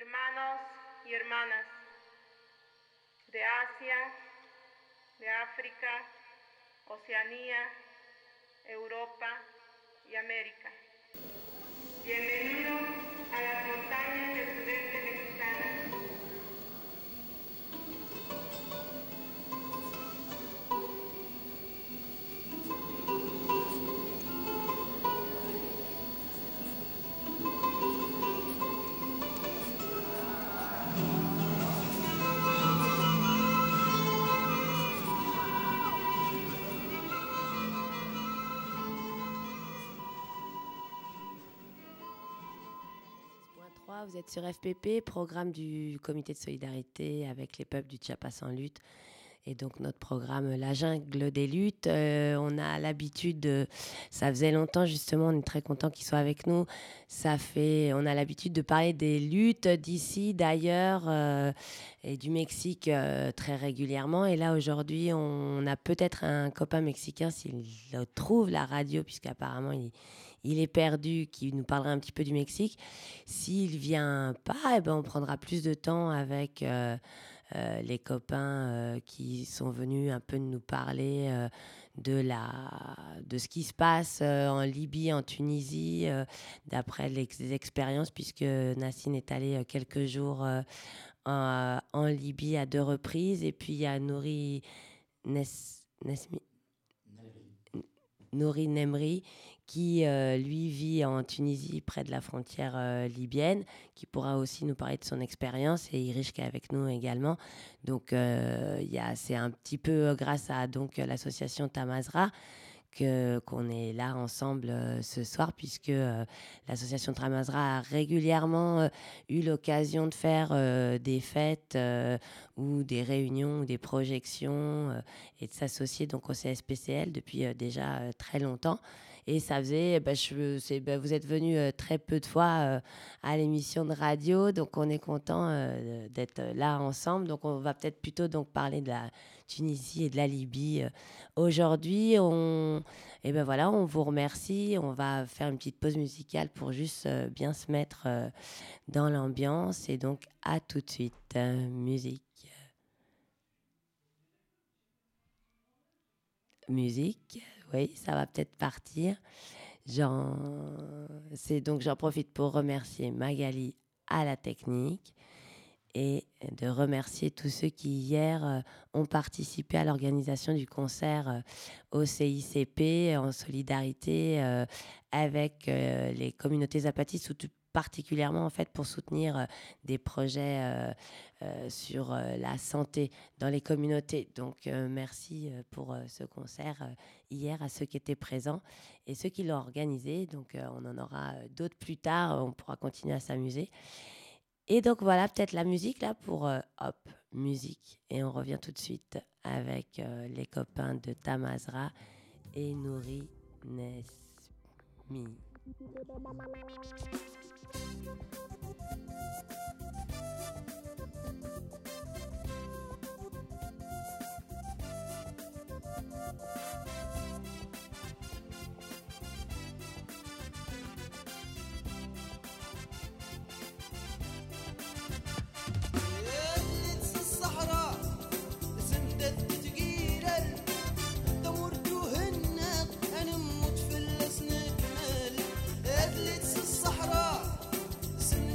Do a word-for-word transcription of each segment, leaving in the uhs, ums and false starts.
hermanos y hermanas de Asia, de África, Oceanía, Europa y América. Bienvenidos a las montañas del sudeste mexicano. Vous êtes sur F P P, programme du comité de solidarité avec les peuples du Chiapas en lutte. Et donc notre programme La Jungle des luttes, euh, on a l'habitude, de, ça faisait longtemps justement, on est très content qu'ils soient avec nous. Ça fait, on a l'habitude de parler des luttes d'ici, d'ailleurs, euh, et du Mexique euh, très régulièrement. Et là aujourd'hui, on a peut-être un copain mexicain s'il trouve la radio, puisqu'apparemment il il est perdu, qui nous parlera un petit peu du Mexique. S'il vient pas, eh ben on prendra plus de temps avec euh, euh, les copains euh, qui sont venus un peu nous parler euh, de, la, de ce qui se passe euh, en Libye, en Tunisie, euh, d'après les, les expériences, puisque Nassine est allé euh, quelques jours euh, en, en Libye à deux reprises. Et puis il y a Nouri Nes, Nesmi, Nouri Nemri, qui, euh, lui, vit en Tunisie, près de la frontière euh, libyenne, qui pourra aussi nous parler de son expérience, et Irish qui est avec nous également. Donc, euh, y a, c'est un petit peu grâce à donc, l'association Tamazra que, qu'on est là ensemble euh, ce soir, puisque euh, l'association Tamazra a régulièrement euh, eu l'occasion de faire euh, des fêtes euh, ou des réunions ou des projections euh, et de s'associer donc au C S P C L depuis euh, déjà euh, très longtemps. Et ça faisait, bah, je, c'est, bah, vous êtes venus euh, très peu de fois euh, à l'émission de radio, donc on est content euh, d'être là ensemble. Donc on va peut-être plutôt donc parler de la Tunisie et de la Libye. Euh, aujourd'hui, on, et ben voilà, on vous remercie. On va faire une petite pause musicale pour juste euh, bien se mettre euh, dans l'ambiance. Et donc à tout de suite, euh, musique. Musique, oui, ça va peut-être partir. J'en... C'est donc j'en profite pour remercier Magali à la technique et de remercier tous ceux qui hier euh, ont participé à l'organisation du concert euh, au C I C P en solidarité euh, avec euh, les communautés zapatistes, ou tout particulièrement en fait pour soutenir euh, des projets euh, euh, sur euh, la santé dans les communautés. Donc euh, merci euh, pour euh, ce concert euh, hier à ceux qui étaient présents et ceux qui l'ont organisé. Donc euh, on en aura euh, d'autres plus tard, on pourra continuer à s'amuser. Et donc voilà, peut-être la musique là pour euh, hop, musique. Et on revient tout de suite avec euh, les copains de Tamazra et Nouri Nesmi. الصحراء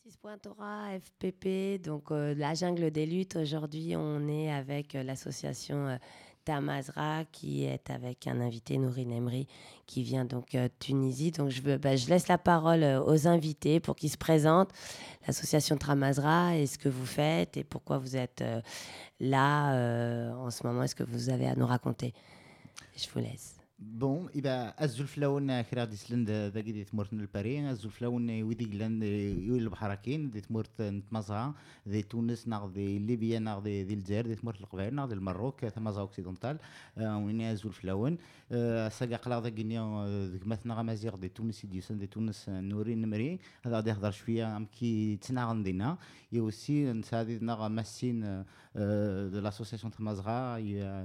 six point Torah, F P P, donc euh, la jungle des luttes. Aujourd'hui, on est avec euh, l'association euh, Tamazra qui est avec un invité, Nourine Emri, qui vient donc euh, Tunisie. Donc je, veux, bah, je laisse la parole euh, aux invités pour qu'ils se présentent. L'association Tamazra, et ce que vous faites et pourquoi vous êtes euh, là euh, en ce moment. Est-ce que vous avez à nous raconter? Je vous laisse. Bon, إذا الزلفلاون كرا دي سلند ذا قدي تمرت الباري الزلفلاون ويدي لان يول بحركين دي تمرت نتمزها ذي تونس ناغ ذي ليبيا ناغ ذي ذي الجزائر دي تمرت القبائل ناغ ذي المروك تمزها اوكسيدونتال وين الزلفلاون ساقا قلا ذا قنيا ذيك مثلا غمازيغ دي تونس ديوسن دي تونس نورين نمري هذا غادي يهضر شويه ام كي تسناغ ندينا يا اوسي نسادي ناغ ماسين دو لاسوسياسيون تمزها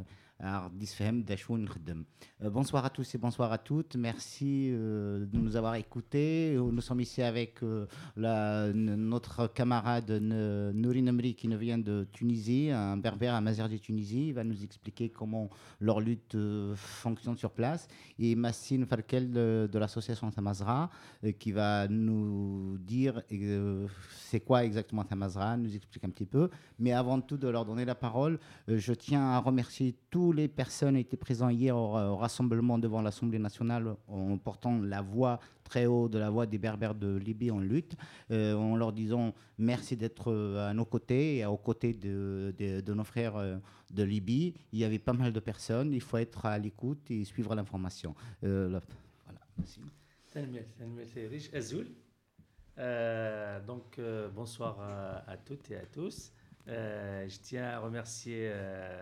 Bonsoir à tous et bonsoir à toutes. Merci euh, de nous avoir écoutés. Nous sommes ici avec euh, la, notre camarade Nourine Emri qui nous vient de Tunisie, un berbère, un mazère de Tunisie. Il va nous expliquer comment leur lutte euh, fonctionne sur place. Et Massine Farkel de, de l'association Tamazra euh, qui va nous dire euh, c'est quoi exactement Tamazra, nous explique un petit peu. Mais avant tout de leur donner la parole, euh, je tiens à remercier tous les personnes étaient présentes hier au, au rassemblement devant l'Assemblée nationale en portant la voix très haut de la voix des Berbères de Libye en lutte, euh, en leur disant merci d'être à nos côtés et aux côtés de, de, de nos frères de Libye. Il y avait pas mal de personnes, il faut être à l'écoute et suivre l'information. Euh, là, voilà, merci. C'est riche, Azul. Euh, donc, euh, bonsoir à, à toutes et à tous. Euh, je tiens à remercier... Euh,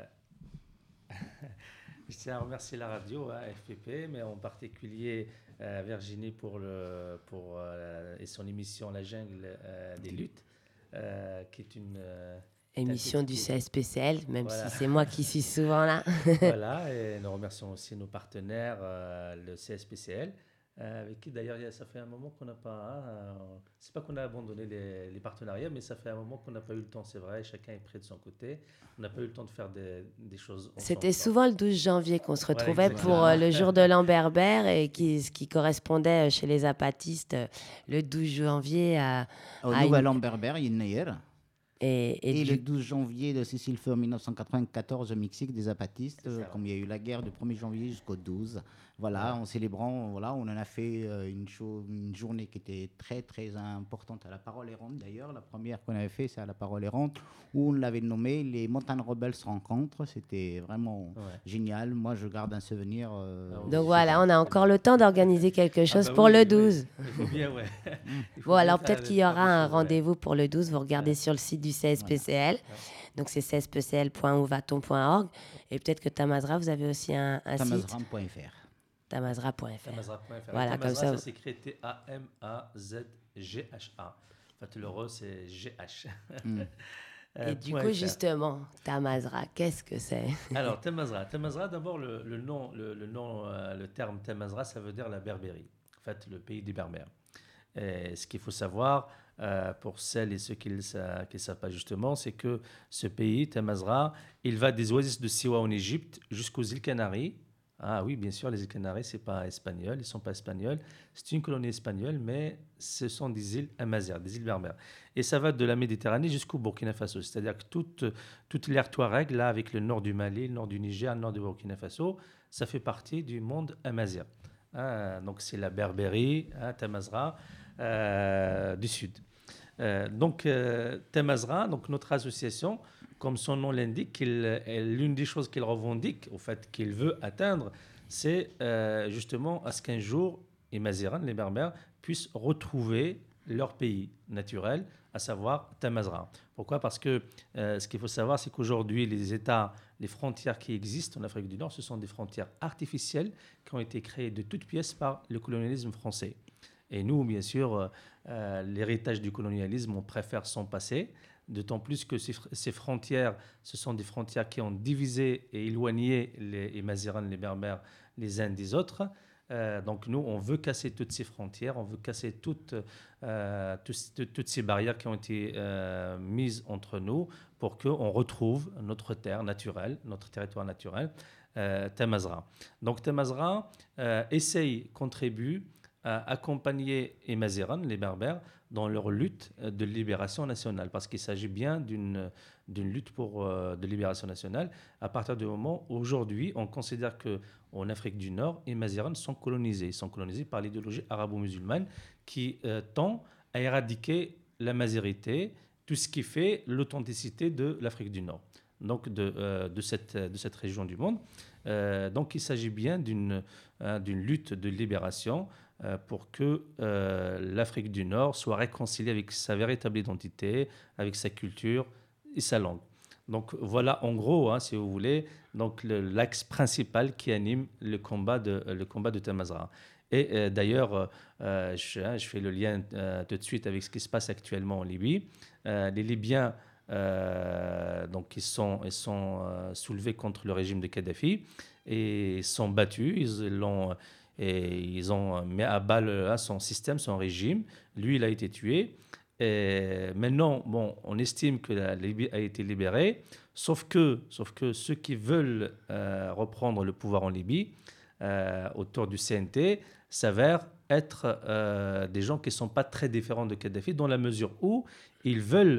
Je tiens à remercier la radio, hein, F P P, mais en particulier euh, Virginie pour, le, pour euh, et son émission La Jungle euh, des luttes, euh, qui est une euh, émission du C S P C L, même voilà. Si c'est moi qui suis souvent là. Voilà, et nous remercions aussi nos partenaires, euh, le C S P C L. Euh, avec qui d'ailleurs ça fait un moment qu'on n'a pas, hein, c'est pas qu'on a abandonné les, les partenariats, mais ça fait un moment qu'on n'a pas eu le temps, c'est vrai, chacun est près de son côté, on n'a pas eu le temps de faire des, des choses ensemble. C'était souvent le douze janvier qu'on se retrouvait ouais, pour euh, le jour de l'an berbère, et qui, ce qui correspondait chez les apatistes le douze janvier à... Au nouvel an berbère, il y a Et, et, et du... le douze janvier de Cécile Feu en dix-neuf cent quatre-vingt-quatorze au Mexique des apatistes, euh, comme il y a eu la guerre du premier janvier jusqu'au douze. Voilà, ouais. En célébrant, voilà, on en a fait euh, une, cho- une journée qui était très très importante à la Parole errante d'ailleurs. La première qu'on avait fait, c'est à la Parole errante, où on l'avait nommé Les Montagnes Rebelles se rencontrent. C'était vraiment ouais. génial. Moi, je garde un souvenir. Euh, Donc super. Voilà, on a encore le temps d'organiser quelque chose ah bah pour oui, le douze. Oui. Il faut bien, ouais. Il faut bon, bien alors peut-être qu'il y aura un choses, rendez-vous ouais. pour le douze. Vous regardez ouais. sur le site du C S P C L. Ouais. Donc c'est c s p c l point ouvaton point org. Et peut-être que Tamazra, vous avez aussi un, un site. tamazra point f r. Tamazra point f r. Tamazra point f r. Voilà, Tamazra, comme ça. Ça s'écrit T A M A Z G H A. En fait, le re, c'est G H. Mm. Euh, Et du coup, justement, Tamazra, qu'est-ce que c'est? Alors, Tamazra. Tamazra, d'abord, le, le nom, le, le, nom euh, le terme Tamazra, ça veut dire la Berbérie. En fait, le pays des Berbères. Et ce qu'il faut savoir, euh, pour celles et ceux qui ne le savent pas justement, c'est que ce pays, Tamazra, il va des oasis de Siwa en Égypte jusqu'aux îles Canaries. Ah oui, bien sûr, les îles Canaries, ce n'est pas espagnol, ils ne sont pas espagnols. C'est une colonie espagnole, mais ce sont des îles amazighes, des îles berbères. Et ça va de la Méditerranée jusqu'au Burkina Faso. C'est-à-dire que toute, toute l'aire Touareg, là, avec le nord du Mali, le nord du Niger, le nord du Burkina Faso, ça fait partie du monde amazigh. Ah, donc c'est la Berbérie, hein, Tamazra, euh, du sud. Euh, donc euh, Tamazra, donc notre association, comme son nom l'indique, l'une des choses qu'il revendique, au fait qu'il veut atteindre, c'est euh, justement à ce qu'un jour, les Maziran, les Berbères, puissent retrouver leur pays naturel, à savoir Tamazra. Pourquoi ? Parce que euh, ce qu'il faut savoir, c'est qu'aujourd'hui, les États, les frontières qui existent en Afrique du Nord, ce sont des frontières artificielles qui ont été créées de toutes pièces par le colonialisme français. Et nous, bien sûr, euh, l'héritage du colonialisme, on préfère s'en passer, d'autant plus que ces, ces frontières, ce sont des frontières qui ont divisé et éloigné les, les Mazirans, les Berbères, les uns des autres. Euh, donc nous, on veut casser toutes ces frontières, on veut casser toutes, euh, toutes, toutes ces barrières qui ont été euh, mises entre nous pour qu'on retrouve notre terre naturelle, notre territoire naturel, euh, Tamazra. Donc Tamazra euh, essaye, contribue a accompagné les Maziran, les Berbères, dans leur lutte de libération nationale, parce qu'il s'agit bien d'une, d'une lutte pour, euh, de libération nationale. À partir du moment où, aujourd'hui, on considère qu'en Afrique du Nord, les Maziran sont colonisés. Ils sont colonisés par l'idéologie arabo-musulmane qui euh, tend à éradiquer la mazérité, tout ce qui fait l'authenticité de l'Afrique du Nord, donc de, euh, de, cette, de cette région du monde. Euh, donc il s'agit bien d'une, euh, d'une lutte de libération euh, pour que euh, l'Afrique du Nord soit réconciliée avec sa véritable identité, avec sa culture et sa langue. Donc voilà en gros, hein, si vous voulez, donc le, l'axe principal qui anime le combat de, le combat de Tamazra. Et euh, d'ailleurs, euh, je, hein, je fais le lien euh, tout de suite avec ce qui se passe actuellement en Libye. Euh, les Libyens, euh, donc ils sont, ils sont euh, soulevés contre le régime de Kadhafi et sont battus. Ils l'ont, et ils ont mis à bas le, hein, son système, son régime. Lui, il a été tué. Et maintenant, bon, on estime que la Libye a été libérée, sauf que, sauf que ceux qui veulent euh, reprendre le pouvoir en Libye, euh, autour du C N T, s'avèrent être euh, des gens qui ne sont pas très différents de Kadhafi, dans la mesure où ils veulent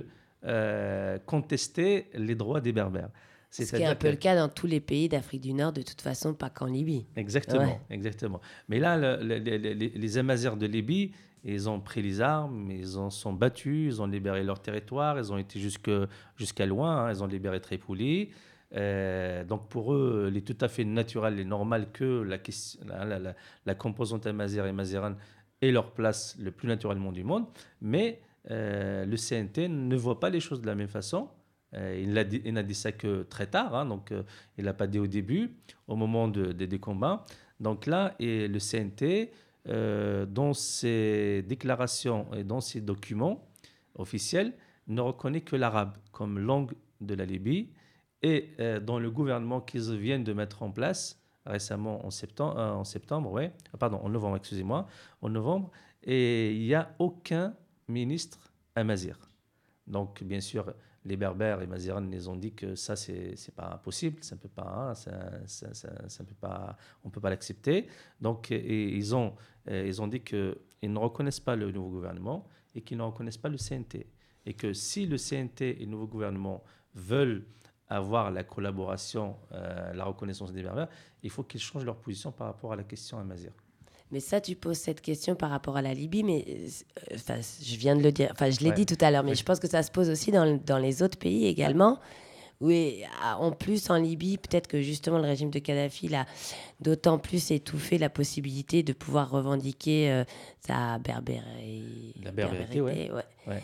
euh, contester les droits des Berbères. Ce qui est un peu que... le cas dans tous les pays d'Afrique du Nord, de toute façon, pas qu'en Libye. Exactement, Ouais. exactement. Mais là, le, le, le, les, les Amazirs de Libye, ils ont pris les armes, ils en sont battus, ils ont libéré leur territoire, ils ont été jusque, jusqu'à loin, hein, ils ont libéré Tripoli. Euh, donc pour eux, il est tout à fait naturel et normal que la, la, la, la composante amazigh et mazirane ait leur place le plus naturellement du monde, mais euh, le C N T ne voit pas les choses de la même façon. Euh, il, n'a dit, il n'a dit ça que très tard, hein, donc euh, il n'a pas dit au début, au moment de, de, des combats. Donc là, et le C N T, euh, dans ses déclarations et dans ses documents officiels, ne reconnaît que l'arabe comme langue de la Libye. Et euh, dans le gouvernement qu'ils viennent de mettre en place récemment en septembre, euh, en septembre, ouais, pardon, en novembre, excusez-moi, en novembre, et il n'y a aucun ministre amazigh. Donc, bien sûr, les Berbères et Mazirane les ont dit que ça, c'est c'est pas possible, ça peut pas, hein, ça, ça, ça, ça peut pas, on peut pas l'accepter. Donc, et, ils ont, euh, ils ont dit qu'ils ne reconnaissent pas le nouveau gouvernement et qu'ils ne reconnaissent pas le C N T, et que si le C N T et le nouveau gouvernement veulent avoir la collaboration, euh, la reconnaissance des Berbères, il faut qu'ils changent leur position par rapport à la question amazigh. Mais ça, tu poses cette question par rapport à la Libye, mais euh, enfin, je viens de le dire, enfin, je l'ai Ouais. dit tout à l'heure, mais Oui. je pense que ça se pose aussi dans, dans les autres pays également. Oui, en plus en Libye, peut-être que justement le régime de Kadhafi a d'autant plus étouffé la possibilité de pouvoir revendiquer euh, sa berbérité. La berbérité, ouais. ouais. Ouais.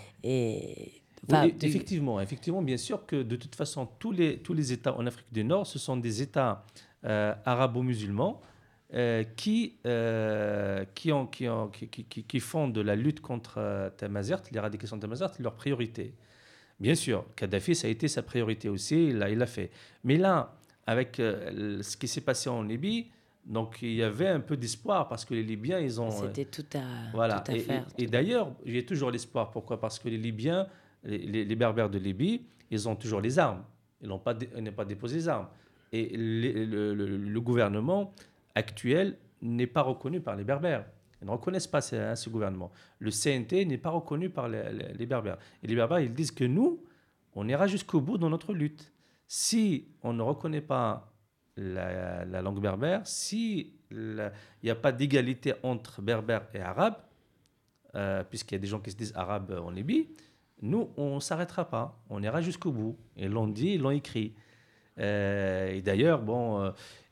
Et Oui, du... effectivement, effectivement, bien sûr que de toute façon, tous les, tous les États en Afrique du Nord, ce sont des États euh, arabo-musulmans euh, qui, euh, qui, ont, qui, ont, qui, qui, qui font de la lutte contre euh, Tamazight, l'éradication de Tamazight, leur priorité. Bien sûr, Kadhafi, ça a été sa priorité aussi, il l'a, il l'a fait. Mais là, avec euh, ce qui s'est passé en Libye, donc il y avait un peu d'espoir parce que les Libyens, ils ont... C'était tout à, voilà. tout à et, faire. Et, et d'ailleurs, j'ai toujours l'espoir. Pourquoi ? Parce que les Libyens, les, les, les Berbères de Libye, ils ont toujours les armes. Ils n'ont pas, ils n'ont pas déposé les armes. Et les, le, le, le gouvernement actuel n'est pas reconnu par les Berbères. Ils ne reconnaissent pas ce, hein, ce gouvernement. Le C N T n'est pas reconnu par les, les, les Berbères. Et les Berbères, ils disent que nous, on ira jusqu'au bout dans notre lutte. Si on ne reconnaît pas la, la langue berbère, si il n'y a pas d'égalité entre berbères et arabes, euh, puisqu'il y a des gens qui se disent arabes en Libye, nous, on ne s'arrêtera pas. On ira jusqu'au bout. Ils l'ont dit, ils l'ont écrit. Euh, et d'ailleurs, bon,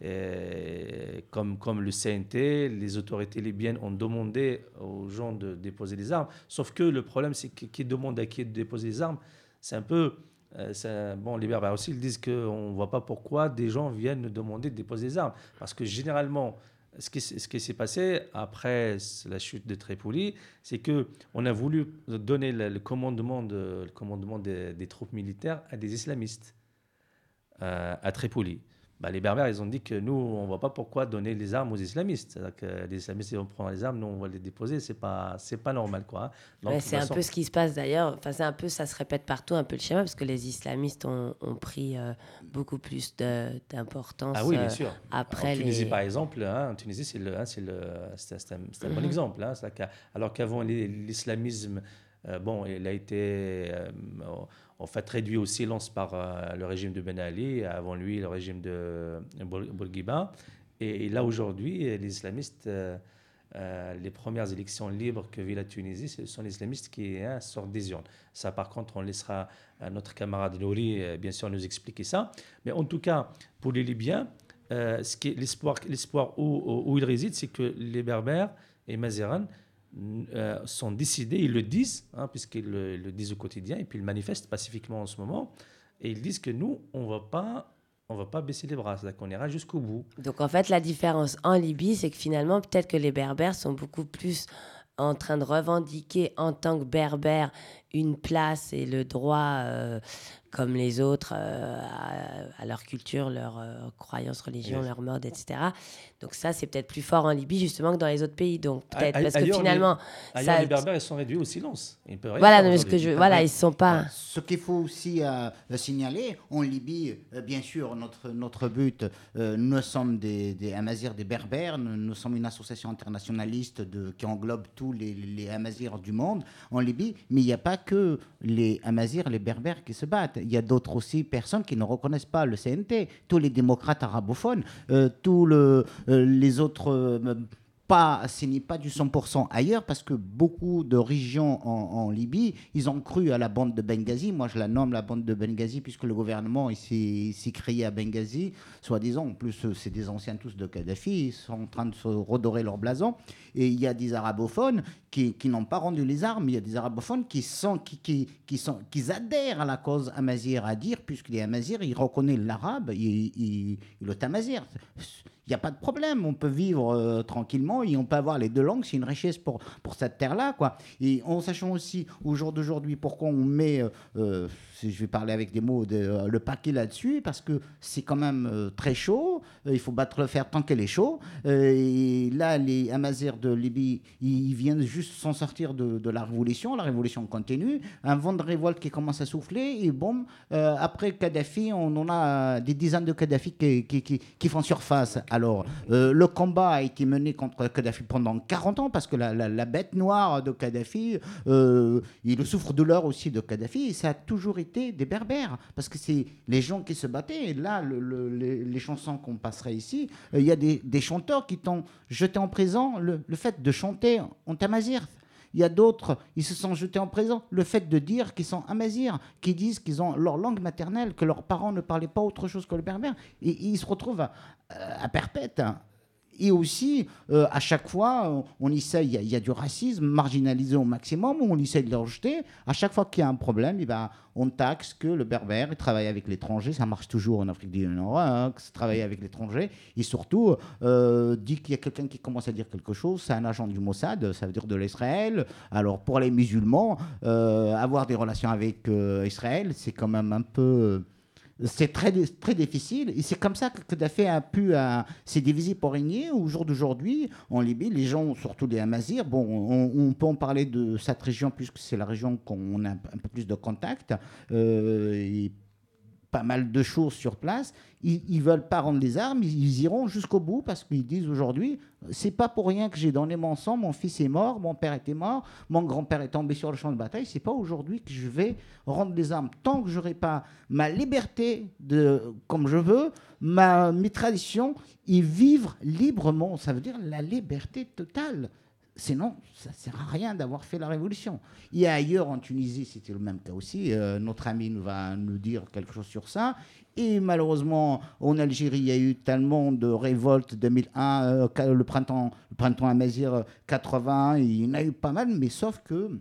euh, comme, comme le C N T, les autorités libyennes ont demandé aux gens de déposer des armes. Sauf que le problème, c'est que qui demande à qui de déposer des armes, c'est un peu... Euh, c'est, bon, les Berbères aussi, ils disent qu'on ne voit pas pourquoi des gens viennent nous demander de déposer des armes. Parce que généralement, ce qui, ce qui s'est passé après la chute de Tripoli, c'est qu'on a voulu donner le, le commandement, de, le commandement des, des troupes militaires à des islamistes. Euh, à Tripoli. bah, les Berbères, ils ont dit que nous, on ne voit pas pourquoi donner les armes aux islamistes. C'est-à-dire que les islamistes, ils vont prendre les armes, nous, on va les déposer. Ce n'est pas, c'est pas normal, quoi. Hein. Donc, Ouais, de toute c'est un façon- peu ce qui se passe d'ailleurs. Enfin, c'est un peu, ça se répète partout, un peu le schéma, parce que les islamistes ont, ont pris euh, beaucoup plus de- d'importance Ah oui, bien euh, sûr. après En Tunisie, les. par exemple, hein, en Tunisie, c'est, le, hein, c'est, le, c'est, c'est un, c'est un bon Mhm. exemple. Hein. C'est-à-dire qu'à- alors qu'avant, les- l'islamisme, euh, bon, il a été euh, en fait réduit au silence par euh, le régime de Ben Ali, avant lui, le régime de Bour- Bourguiba. Et, et là, aujourd'hui, les islamistes, euh, euh, les premières élections libres que vit la Tunisie, ce sont les islamistes qui hein, sortent des urnes. Ça, par contre, on laissera à notre camarade Nouri, euh, bien sûr, nous expliquer ça. Mais en tout cas, pour les Libyens, euh, ce qui est l'espoir, l'espoir où, où, où il réside, c'est que les Berbères et Mazéran euh, sont décidés, ils le disent, hein, puisqu'ils le, le disent au quotidien, et puis ils manifestent pacifiquement en ce moment, et ils disent que nous, on va pas, on va pas baisser les bras, c'est-à-dire qu'on ira jusqu'au bout. Donc en fait, la différence en Libye, c'est que finalement, peut-être que les Berbères sont beaucoup plus en train de revendiquer en tant que Berbères une place et le droit, euh, comme les autres, euh, à, à leur culture, leur euh, croyance, religion, Yes. leur mode, et cetera. Donc ça, c'est peut-être plus fort en Libye justement que dans les autres pays. Donc peut-être A- parce que ailleurs, finalement, les, ailleurs, ça, les Berbères, ils sont réduits au silence. Ils ne peuvent rien voilà, faire non, mais ce que aujourd'hui. je, Ils voilà, peuvent- ils sont pas. Ce qu'il faut aussi euh, signaler, en Libye, euh, bien sûr, notre, notre but, euh, nous sommes des, des Amazirs, des Berbères, nous, nous sommes une association internationaliste de, qui englobe tous les, les Amazirs du monde en Libye, mais il n'y a pas que les Amazirs, les Berbères qui se battent. Il y a d'autres aussi personnes qui ne reconnaissent pas le C N T, tous les démocrates arabophones, euh, tous le, euh, les autres... euh, pas, ce n'est pas du cent pour cent ailleurs parce que beaucoup de régions en, en Libye, ils ont cru à la bande de Benghazi. Moi, je la nomme la bande de Benghazi puisque le gouvernement il s'est, il s'est créé à Benghazi, soi-disant. En plus, c'est des anciens tous de Kadhafi. Ils sont en train de se redorer leur blason. Et il y a des arabophones qui, qui n'ont pas rendu les armes. Il y a des arabophones qui, sont, qui, qui, qui, sont, qui adhèrent à la cause amazigh à dire, puisque les amazirs, ils reconnaissent l'arabe et, et, et le tamazir. Il n'y a pas de problème, on peut vivre euh, tranquillement et on peut avoir les deux langues, c'est une richesse pour, pour cette terre-là, quoi. Et en sachant aussi, au jour d'aujourd'hui, pourquoi on met, euh, si je vais parler avec des mots, de, euh, le paquet là-dessus, parce que c'est quand même euh, très chaud, euh, il faut battre le fer tant qu'elle est chaud. Euh, et là, les Amazirs de Libye, ils viennent juste s'en sortir de, de la révolution, la révolution continue, un vent de révolte qui commence à souffler, et bon, euh, après Kadhafi, on en a des dizaines de Kadhafi qui, qui, qui, qui font surface. Alors, euh, le combat a été mené contre Kadhafi pendant quarante ans parce que la, la, la bête noire de Kadhafi, euh, il souffre de l'heure aussi de Kadhafi, et ça a toujours été des Berbères parce que c'est les gens qui se battaient. Et là, le, le, les, les chansons qu'on passerait ici, il euh, y a des, des chanteurs qui t'ont jeté en prison le, le fait de chanter en tamazigh. Il y a d'autres, ils se sont jetés en prison. Le fait de dire qu'ils sont amazirs, qu'ils disent qu'ils ont leur langue maternelle, que leurs parents ne parlaient pas autre chose que le berbère, et, et ils se retrouvent à, à perpète. Et aussi, euh, à chaque fois, on essaye, il y, y a du racisme marginalisé au maximum, on essaye de le rejeter. À chaque fois qu'il y a un problème, eh ben, on taxe que le berbère il travaille avec l'étranger, ça marche toujours en Afrique du Nord, hein, que travaille avec l'étranger, et surtout, euh, dit qu'il y a quelqu'un qui commence à dire quelque chose, c'est un agent du Mossad, ça veut dire de l'Israël. Alors pour les musulmans, euh, avoir des relations avec euh, Israël, c'est quand même un peu... C'est très, très difficile et c'est comme ça que Kadhafi a pu euh, s'est divisé pour régner. Au jour d'aujourd'hui, en Libye, les gens, surtout les Amazirs, bon, on, on peut en parler de cette région puisque c'est la région qu'on a un peu plus de contact euh, et pas mal de choses sur place. Ils ne veulent pas rendre les armes, ils iront jusqu'au bout parce qu'ils disent aujourd'hui, c'est pas pour rien que j'ai donné mon sang, mon fils est mort, mon père était mort, mon grand-père est tombé sur le champ de bataille, c'est pas aujourd'hui que je vais rendre les armes. Tant que j'aurai pas ma liberté de, comme je veux, ma, mes traditions, et vivre librement, ça veut dire la liberté totale. Sinon, ça ne sert à rien d'avoir fait la révolution. Il y a ailleurs, en Tunisie, c'était le même cas aussi. Euh, notre ami nous va nous dire quelque chose sur ça. Et malheureusement, en Algérie, il y a eu tellement de révoltes deux mille un, euh, le printemps, le printemps amazigh quatre-vingts, il y en a eu pas mal, mais sauf que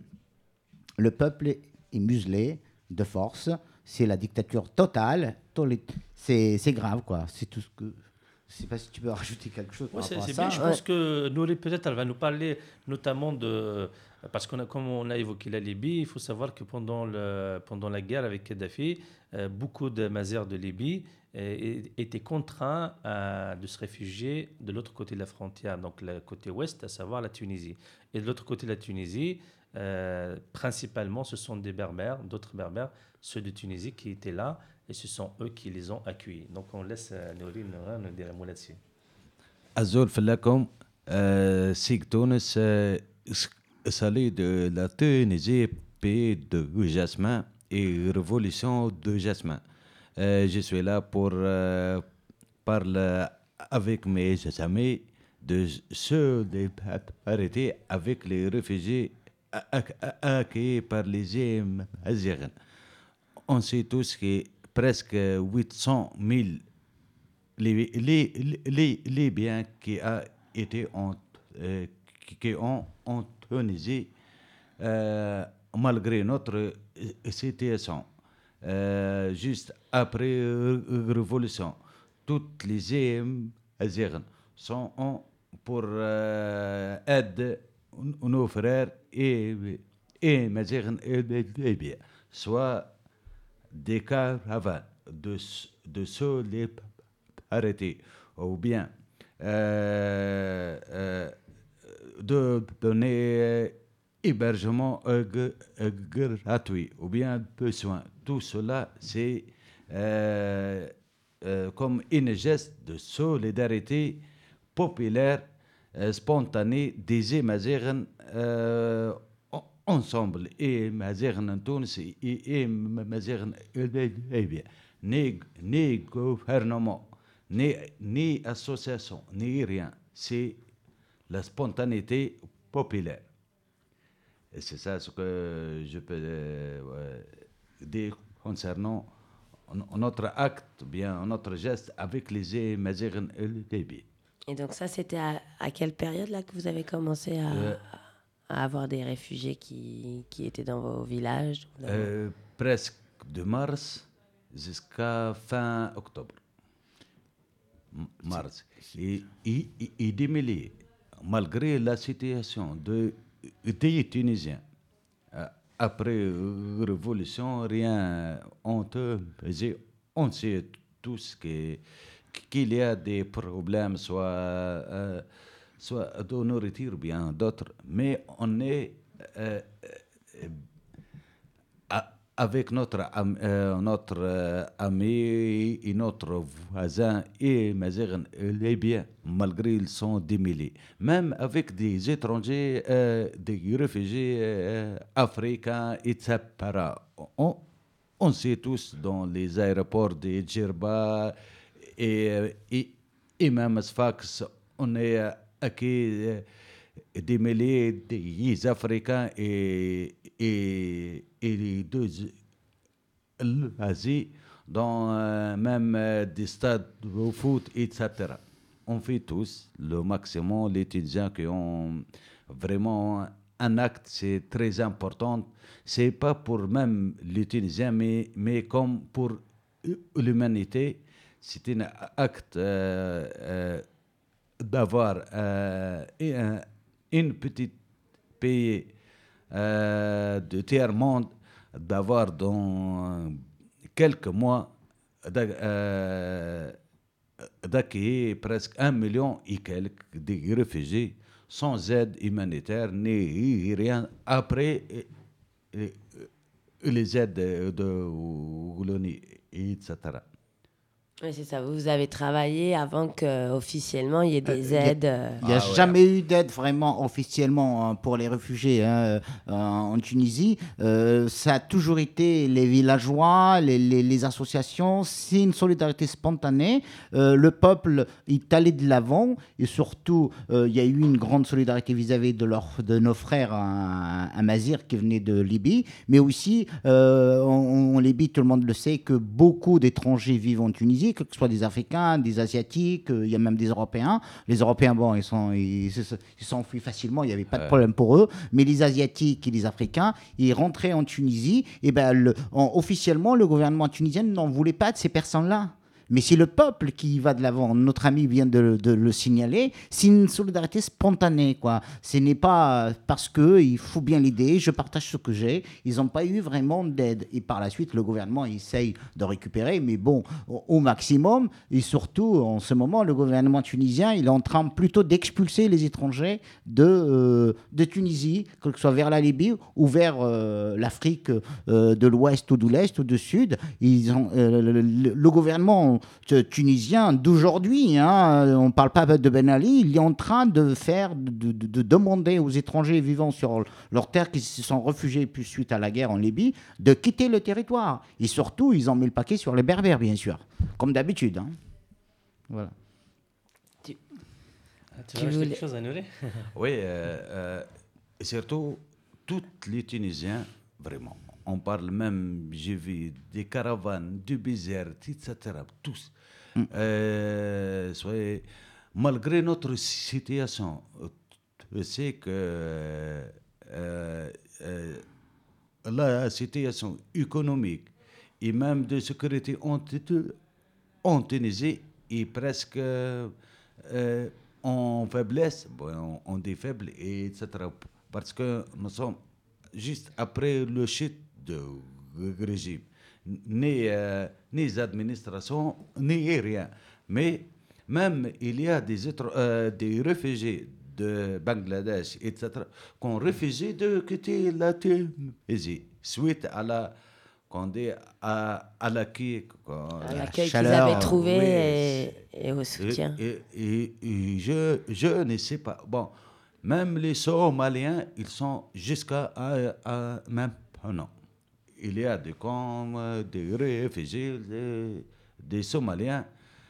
le peuple est, est muselé de force. C'est la dictature totale. C'est, c'est grave, quoi. C'est tout ce que... Je ne sais pas si tu peux rajouter quelque chose par Oui, c'est rapport à c'est ça. bien. Je pense que Nourri, peut-être, elle va nous parler notamment de. Parce qu'on a, comme on a évoqué la Libye, il faut savoir que pendant, le, pendant la guerre avec Kadhafi, euh, beaucoup de Mazars de Libye euh, étaient contraints euh, de se réfugier de l'autre côté de la frontière, donc le côté ouest, à savoir la Tunisie. Et de l'autre côté de la Tunisie, euh, principalement, ce sont des Berbères, d'autres Berbères, ceux de Tunisie qui étaient là, et ce sont eux qui les ont accueillis. Donc on laisse euh, Nourri nous nous dire un mot là-dessus. أزول فلاكم euh, سيك تونس euh, salé de la Tunisie, pays de jasmin et révolution de jasmin. Euh, je suis là pour euh, parler avec mes amis de ceux des arrêtés avec les réfugiés accueillis par les Algériens. On sait tous que presque huit cent mille les, les, les, les biens qui a été en, euh, qui, qui ont en Tunisie euh, malgré notre situation. Euh, juste après la révolution, toutes les îles algériennes sont en, pour euh, aider nos frères et, et Algériens et Libyens, soit des caravanes de, de ceux les arrêtés, ou bien euh, euh, de donner hébergement euh, gratuit, ou bien besoin. Tout cela, c'est euh, euh, comme une geste de solidarité populaire euh, spontanée des Mazériens euh, ensemble, et Mazériens en Tunis et Mazériens libyens. Ni, ni gouvernement, ni, ni association, ni rien. C'est la spontanéité populaire. Et c'est ça ce que je peux euh, dire concernant notre acte, bien notre geste avec les Mazériens et les Libyens. Et donc ça, c'était à, à quelle période là que vous avez commencé à, euh, à avoir des réfugiés qui, qui étaient dans vos villages? euh, Presque de mars jusqu'à fin octobre. Mars. Et, et, et des milliers, malgré la situation de, des Tunisiens, après la révolution, rien, on, te, on sait tous que, qu'il y a des problèmes, soit, euh, soit de nourriture, bien d'autres, mais on est euh, euh, à, avec notre, euh, notre euh, ami et notre voisin et Mazériens libyens, malgré ils sont des milliers. Même avec des étrangers, euh, des réfugiés euh, africains, et cetera. On, on sait tous dans les aéroports de Djerba et, et, et même Sfax, on est accueilli euh, des milliers des Africains et, et, et les deux l'Asie, dans euh, même euh, des stades de foot, et cetera. On fait tous le maximum, les étudiants qui ont vraiment un acte, c'est très important. C'est pas pour même les Tunisiens, mais, mais comme pour l'humanité, c'est un acte euh, euh, d'avoir euh, un, une petite pays euh, de tiers-monde, d'avoir dans quelques mois euh, d'accueillir presque un million et quelques de réfugiés sans aide humanitaire ni rien après les aides de l'ONU, et cetera. Oui, c'est ça. Vous avez travaillé avant qu'officiellement il y ait des euh, aides. Euh... Il n'y a ah, jamais ouais. eu d'aide vraiment officiellement pour les réfugiés hein, en Tunisie. Euh, ça a toujours été les villageois, les, les, les associations. C'est une solidarité spontanée. Euh, le peuple est allé de l'avant et surtout euh, il y a eu une grande solidarité vis-à-vis de, leur, de nos frères à, à Mazir qui venaient de Libye. Mais aussi euh, en, en Libye, tout le monde le sait, que beaucoup d'étrangers vivent en Tunisie, que ce soit des Africains, des Asiatiques, il euh, y a même des Européens. Les Européens, bon, ils sont, ils, ils s'enfuient facilement, il n'y avait pas de problème pour eux. Mais les Asiatiques et les Africains, ils rentraient en Tunisie. Et ben, le, en, officiellement, le gouvernement tunisien n'en voulait pas de ces personnes-là. Mais c'est le peuple qui va de l'avant. Notre ami vient de, de le signaler. C'est une solidarité spontanée, quoi. Ce n'est pas parce que il faut bien l'aider, je partage ce que j'ai. Ils n'ont pas eu vraiment d'aide. Et par la suite, le gouvernement essaye de récupérer, mais bon, au, au maximum. Et surtout, en ce moment, le gouvernement tunisien, il est en train plutôt d'expulser les étrangers de, euh, de Tunisie, que ce soit vers la Libye ou vers euh, l'Afrique euh, de l'Ouest ou de l'Est ou du Sud. Ils ont, euh, le, le, le gouvernement tunisien d'aujourd'hui, hein, on ne parle pas de Ben Ali, il est en train de faire, de, de, de demander aux étrangers vivant sur leur terre qui se sont réfugiés puis suite à la guerre en Libye, de quitter le territoire. Et surtout, ils ont mis le paquet sur les Berbères, bien sûr, comme d'habitude. Hein. Voilà. Tu, tu Tu veux voulais- quelque chose à nourrir? Oui, euh, euh, et surtout, tous les Tunisiens, vraiment. On parle même, j'ai vu des caravanes, du Bizerte, et cetera. Tous. Mm. Euh, soyez- malgré notre situation, tu sais que euh, euh, la situation économique et même de sécurité en, en Tunisie est presque euh, en faiblesse, bon, on dit faible, et cetera. Parce que nous sommes juste après le chute du régime. Ni, euh, ni administration, ni rien. Mais même il y a des, autres, euh, des réfugiés de Bangladesh, et cetera, qui ont refusé de quitter la Tunisie suite à la, qu'on dit, à, à l'accueil. À l'accueil qu'ils chaleur, avaient trouvé oui, et, et au soutien. Et, et- et- et je, je ne sais pas. Bon, même les Somaliens, ils sont jusqu'à à, à même un an. Il y a des camps, euh, des réfugiés, des, des Somaliens,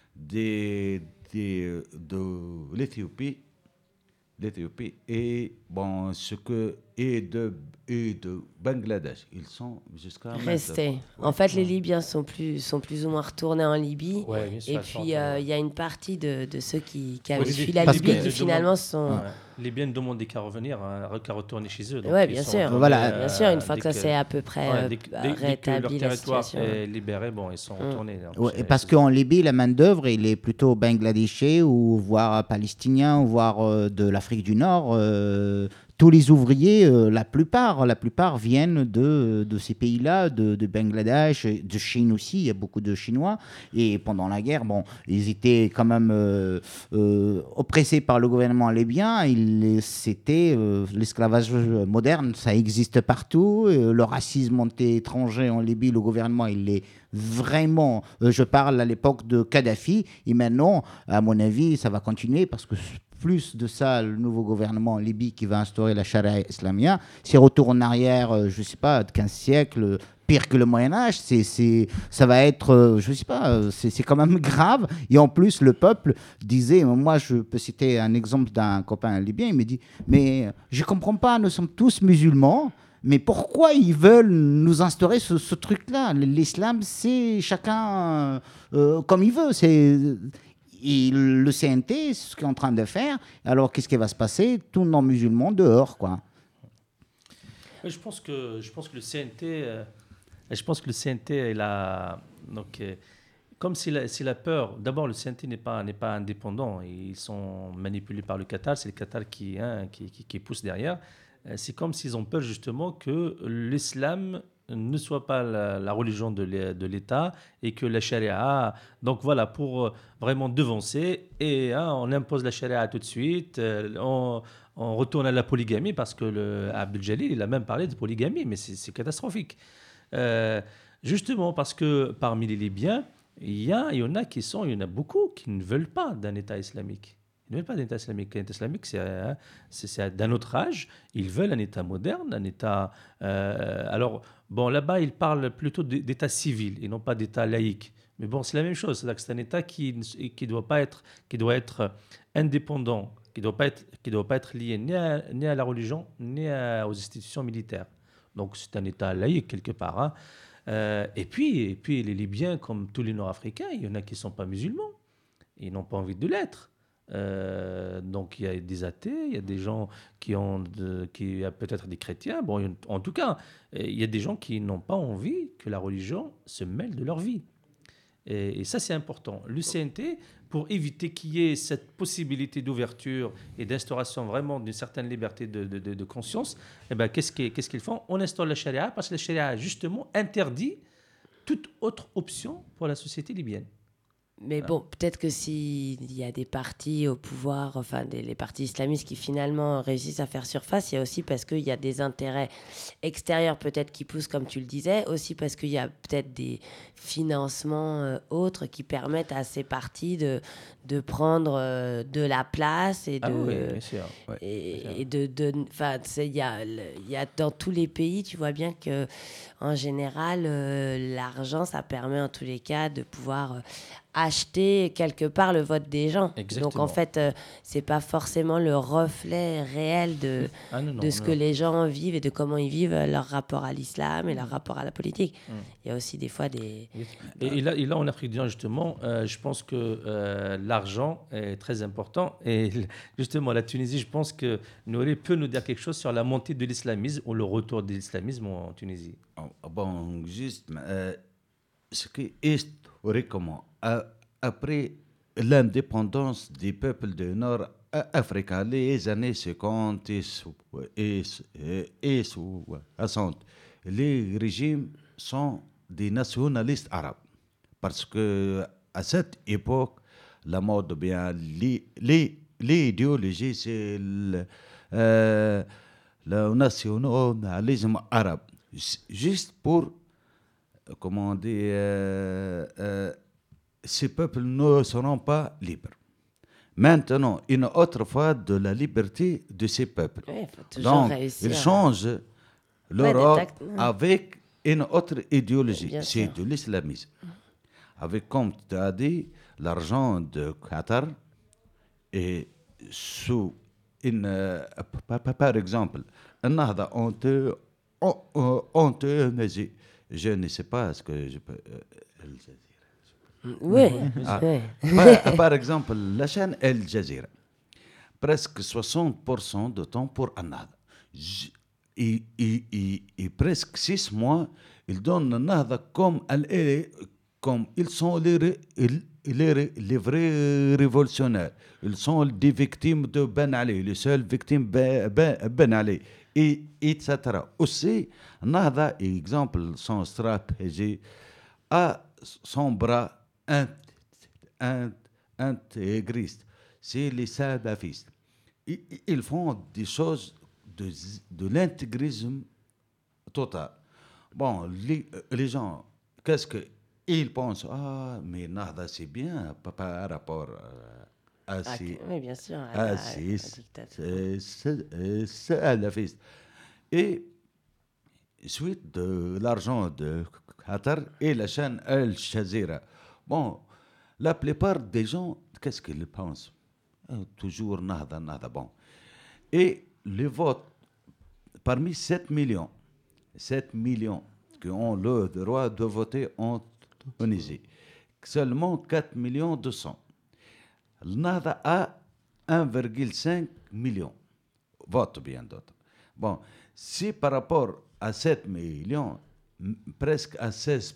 des, des- de l'Éthiopie, l'Éthiopie et bon, ce que et de et de Bangladesh, ils sont jusqu'à Restés. maintenant. En fait, les Libyens sont plus, sont plus ou moins retournés en Libye. Ouais, bien sûr, Et elles sont puis, euh, retournées. il y a une partie de, de ceux qui, qui Oui, avaient les- fui la parce Libye que- qui finalement sont... Ouais. Les biens ne demandent qu'à revenir, hein, qu'à retourner chez eux. Donc Ouais, ils bien sont sûr. retournés, Voilà. Bien sûr, une fois dès que ça s'est à peu près ouais, euh, dès, que- bah, dès- dès que leur rétabli la territoire situation. est libéré, bon, ils sont Mm. retournés. donc Ouais, c'est- parce c'est- qu'en Libye, la main-d'œuvre, il est plutôt bangladeshais ou voire palestinien, ou voire euh, de l'Afrique du Nord. euh, tous les ouvriers, euh, la plupart, la plupart viennent de, de ces pays-là, de, de Bangladesh, de Chine aussi. Il y a beaucoup de Chinois. Et pendant la guerre, bon, ils étaient quand même euh, euh, oppressés par le gouvernement libyen. Il- C'était euh, l'esclavage moderne, ça existe partout. Euh, le racisme anti-étranger en Libye, le gouvernement, il est vraiment, euh, je parle à l'époque de Kadhafi, et maintenant, à mon avis, ça va continuer parce que plus de ça, le nouveau gouvernement en Libye qui va instaurer la charia islamia, c'est retour en arrière, euh, je ne sais pas, de quinze siècles, pire que le Moyen-Âge, c'est, c'est, ça va être, euh, je ne sais pas, euh, c'est, c'est quand même grave. Et en plus, le peuple disait, moi je peux citer un exemple d'un copain libyen, il me dit, mais je ne comprends pas, nous sommes tous musulmans, mais pourquoi ils veulent nous instaurer ce, ce truc-là? L'islam, c'est chacun euh, comme il veut. C'est, et le C N T, c'est ce qu'il est en train de faire. Alors, qu'est-ce qui va se passer? Tout non-musulman dehors, quoi. Oui, je pense que je pense que le C N T, euh, je pense que le C N T il a donc euh, comme s'il a, s'il a peur. D'abord, le C N T n'est pas n'est pas indépendant. Ils sont manipulés par le Qatar. C'est le Qatar qui hein, qui, qui, qui pousse derrière. Euh, C'est comme s'ils ont peur justement que l'islam ne soit pas la, la religion de l'É- de l'État et que la charia. Donc voilà, pour euh, vraiment devancer et hein, on impose la charia tout de suite. euh, on, on retourne à la polygamie parce que le Abdel Jalil, il a même parlé de polygamie, mais c'est c'est catastrophique. Euh, justement parce que parmi les Libyens, il y, a, il y en a qui sont, il y en a beaucoup qui ne veulent pas d'un État islamique. Ils ne veulent pas d'un État islamique. Un État islamique, c'est hein, c'est- c'est d'un autre âge. Ils veulent un État moderne, un État. euh, alors, bon, là-bas, ils parlent plutôt d- d'État civil et non pas d'État laïque. Mais bon, c'est la même chose. C'est-à-dire que c'est un État qui ne qui doit pas être, qui doit être indépendant, qui ne doit pas être, qui doit pas être lié ni à, ni à la religion, ni à- aux institutions militaires. Donc, c'est un État laïque quelque part. hein. Euh, et, puis, et puis, les Libyens, comme tous les Nord-Africains, il y en a qui ne sont pas musulmans. Ils n'ont pas envie de l'être. Euh, donc il y a des athées, il y a des gens qui ont, de, qui il y a peut-être des chrétiens. Bon, il y a- en tout cas, il y a des gens qui n'ont pas envie que la religion se mêle de leur vie. Et, et ça, c'est important. L'U C N T, pour éviter qu'il y ait cette possibilité d'ouverture et d'instauration vraiment d'une certaine liberté de, de, de, de conscience, eh ben, qu'est-ce qu'ils, qu'est-ce qu'ils font? On instaure la charia parce que la charia, justement, interdit toute autre option pour la société libyenne. Mais bon, peut-être que s'il y a des partis au pouvoir, enfin des, les partis islamistes qui finalement réussissent à faire surface, il y a aussi parce qu'il y a des intérêts extérieurs peut-être qui poussent, comme tu le disais, aussi parce qu'il y a peut-être des financements euh, autres qui permettent à ces partis de, de prendre euh, de la place et de... Ah oui, bien sûr. Ouais, et, bien sûr. et de, de, enfin, tu sais, il y a, le- il y a dans tous les pays, tu vois bien que en général, euh, l'argent, ça permet en tous les cas de pouvoir euh, acheter quelque part le vote des gens. Exactement. Donc en fait, euh, c'est pas forcément le reflet réel de, Ah non, non, de ce non. que les gens vivent et de comment ils vivent euh, leur rapport à l'islam et leur rapport à la politique. Mm. Il y a aussi des fois des... Et, et là, et là, en Afrique du Nord, justement, euh, je pense que euh, l'argent est très important. Et l- justement, la Tunisie, je pense que Nouri peut nous dire quelque chose sur la montée de l'islamisme ou le retour de l'islamisme en Tunisie. Oh, bon, juste, euh, ce qui est historiquement, a- après l'indépendance des peuples du Nord a- africain, les années cinquante et sou- et sou- et soixante, les régimes sont des nationalistes arabes. Parce que à cette époque, la mode, bien, les- les- l'idéologie, c'est le, euh, le nationalisme arabe. J- Juste pour, euh, comment dire, euh, euh, ces peuples ne seront pas libres. Maintenant, une autre fois de la liberté de ces peuples. Ouais, faut toujours Donc, réussir ils à- changent leur des ordre tact- ouais. avec une autre idéologie, Bien c'est sûr. de l'islamisme. Avec, comme tu as dit, l'argent de Qatar et sous une, euh, pa- pa- par exemple, النهضة on te, on, on- on te mesure. Je ne sais pas ce que je peux. euh, Al Jazeera. Oui, Ah, oui. par, par exemple, la chaîne Al Jazeera, presque soixante pour cent de temps pour Annahda. J- Et, et- et- et presque six mois, ils donnent Annahda comme, elle est- comme ils sont les, ré- les, les- les vrais révolutionnaires. Ils sont des victimes de Ben Ali, les seules victimes de Ben, Ben Ali, et, etc. Aussi, Annahda, exemple, son stratégie, a son bras int- int- intégriste. C'est les salafistes. Ils ils font des choses de, z- de l'intégrisme total. Bon, les, euh, les gens, qu'est-ce qu'ils pensent? Ah, mais Nahda, c'est bien par par rapport euh, à Ah, ces, oui, bien sûr. à à la- ces la dictature. c'est- c'est- euh, salafistes. Et suite de l'argent de Qatar et la chaîne Al Jazeera. Bon, la plupart des gens, qu'est-ce qu'ils pensent? Euh, Toujours nada, nada, bon. Et les votes, parmi sept millions, sept millions qui ont le droit de voter en Tunisie, seulement quatre millions deux cents. Nada a un virgule cinq million. Vote bien d'autres. Bon, si par rapport à sept millions, m- presque à seize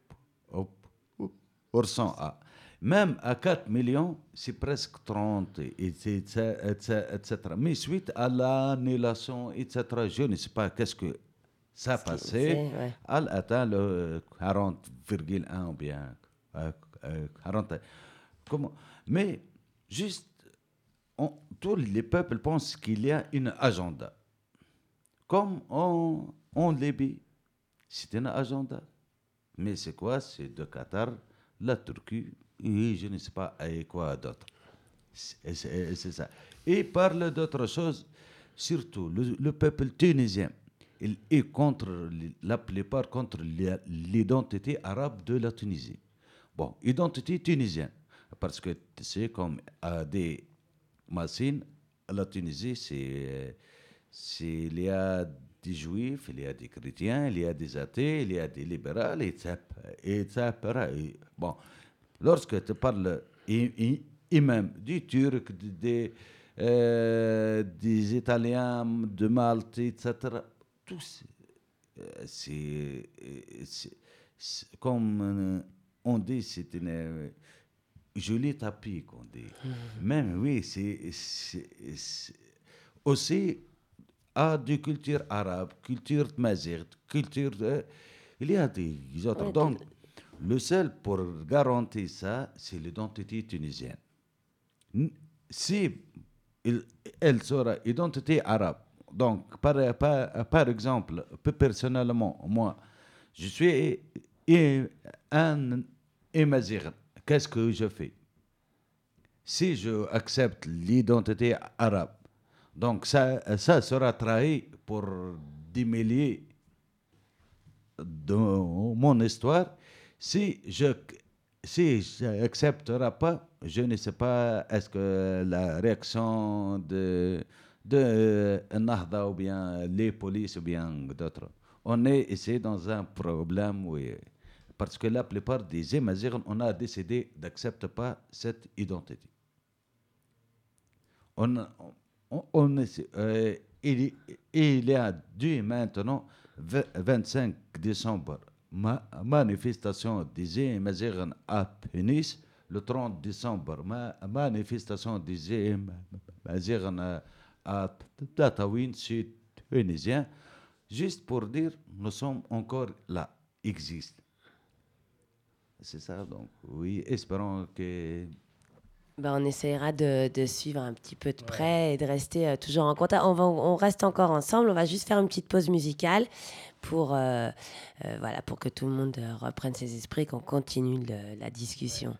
pour cent, à- même à quatre millions, c'est presque trente, et cetera, et cetera. Mais suite à l'annulation, et cetera, je ne sais pas qu'est-ce que ça a Ce qui- passé, c'est- ouais. elle atteint le quarante virgule un ou bien euh, euh, quarante. Comment? Mais juste, on- tous les peuples pensent qu'il y a une agenda. Comme en, en Libye, c'est un agenda. Mais c'est quoi? C'est de Qatar, la Turquie, et je ne sais pas et quoi d'autre. C'est c'est- c'est ça. Et parle d'autre chose, surtout le, le peuple tunisien. Il est contre, l- la plupart contre l'ia- l'identité arabe de la Tunisie. Bon, identité tunisienne. Parce que tu sais, comme à des Massine, la Tunisie, c'est, c'est, il y a des juifs, il y a des chrétiens, il y a des athées, il y a des libéraux, et cetera. Et cetera. Et bon, lorsque tu parles, et, et- et même du Turc, de- des, euh, des Italiens, de Malte, et cetera, tous, euh, c'est, euh, c'est- c'est comme euh, on dit c'est une euh, jolie tapis qu'on dit. Même oui, c'est, c'est, c'est aussi à des cultures arabes, culture mazigh, culture de, il y a des autres. Ouais, Donc le seul pour garantir ça, c'est l'identité tunisienne. N- Si il- elle sera identité arabe, donc par, par, par exemple, peu personnellement, moi, je suis i- un Amazigh. Qu'est-ce que je fais? Si je accepte l'identité arabe, donc ça, ça sera trahi pour démêler de mon histoire. Si je si j'accepterai pas, je ne sais pas est-ce que la réaction de de Nahda ou bien les polices ou bien d'autres. On est ici dans un problème, oui, parce que la plupart des Amazirs, on a décidé d'accepter pas cette identité. On, on, on est, euh, il, il y a dû maintenant vingt-cinq décembre ma, manifestation des Amazirs à Tunis, le trente décembre ma, manifestation des Amazirs à Tataouine, sud tunisien, juste pour dire nous sommes encore là, existent. C'est ça, donc oui, espérons que Ben, on essaiera de, de suivre un petit peu de près et de rester euh, toujours en contact. On, va, on reste encore ensemble. On va juste faire une petite pause musicale pour, euh, euh, voilà, pour que tout le monde euh, reprenne ses esprits, qu'on continue le- la discussion.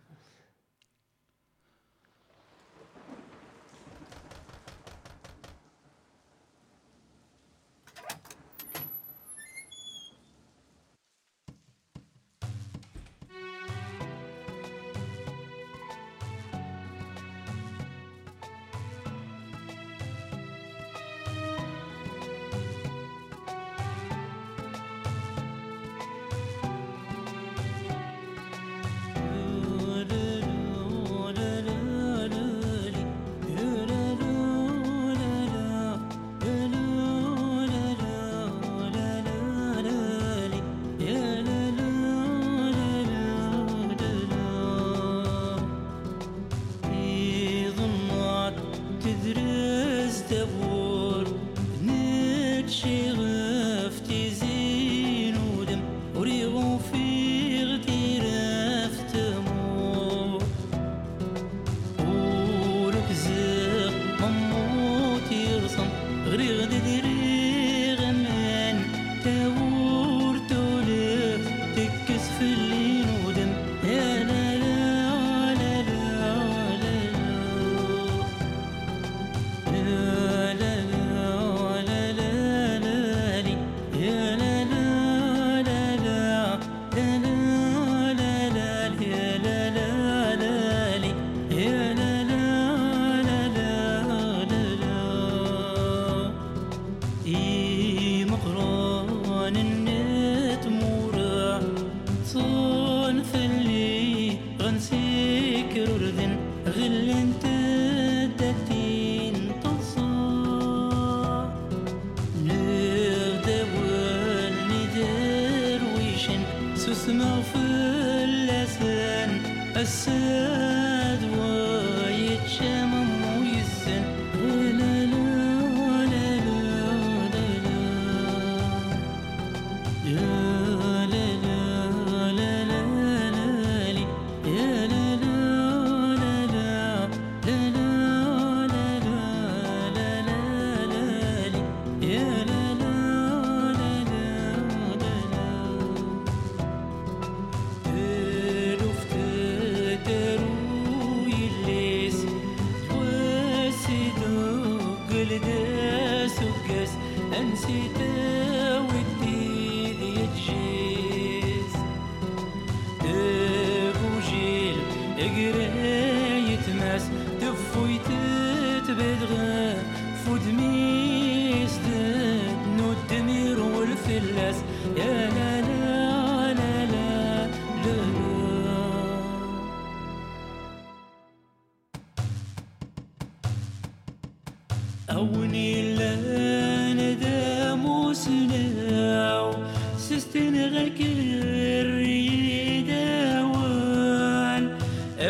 أوني لا ندم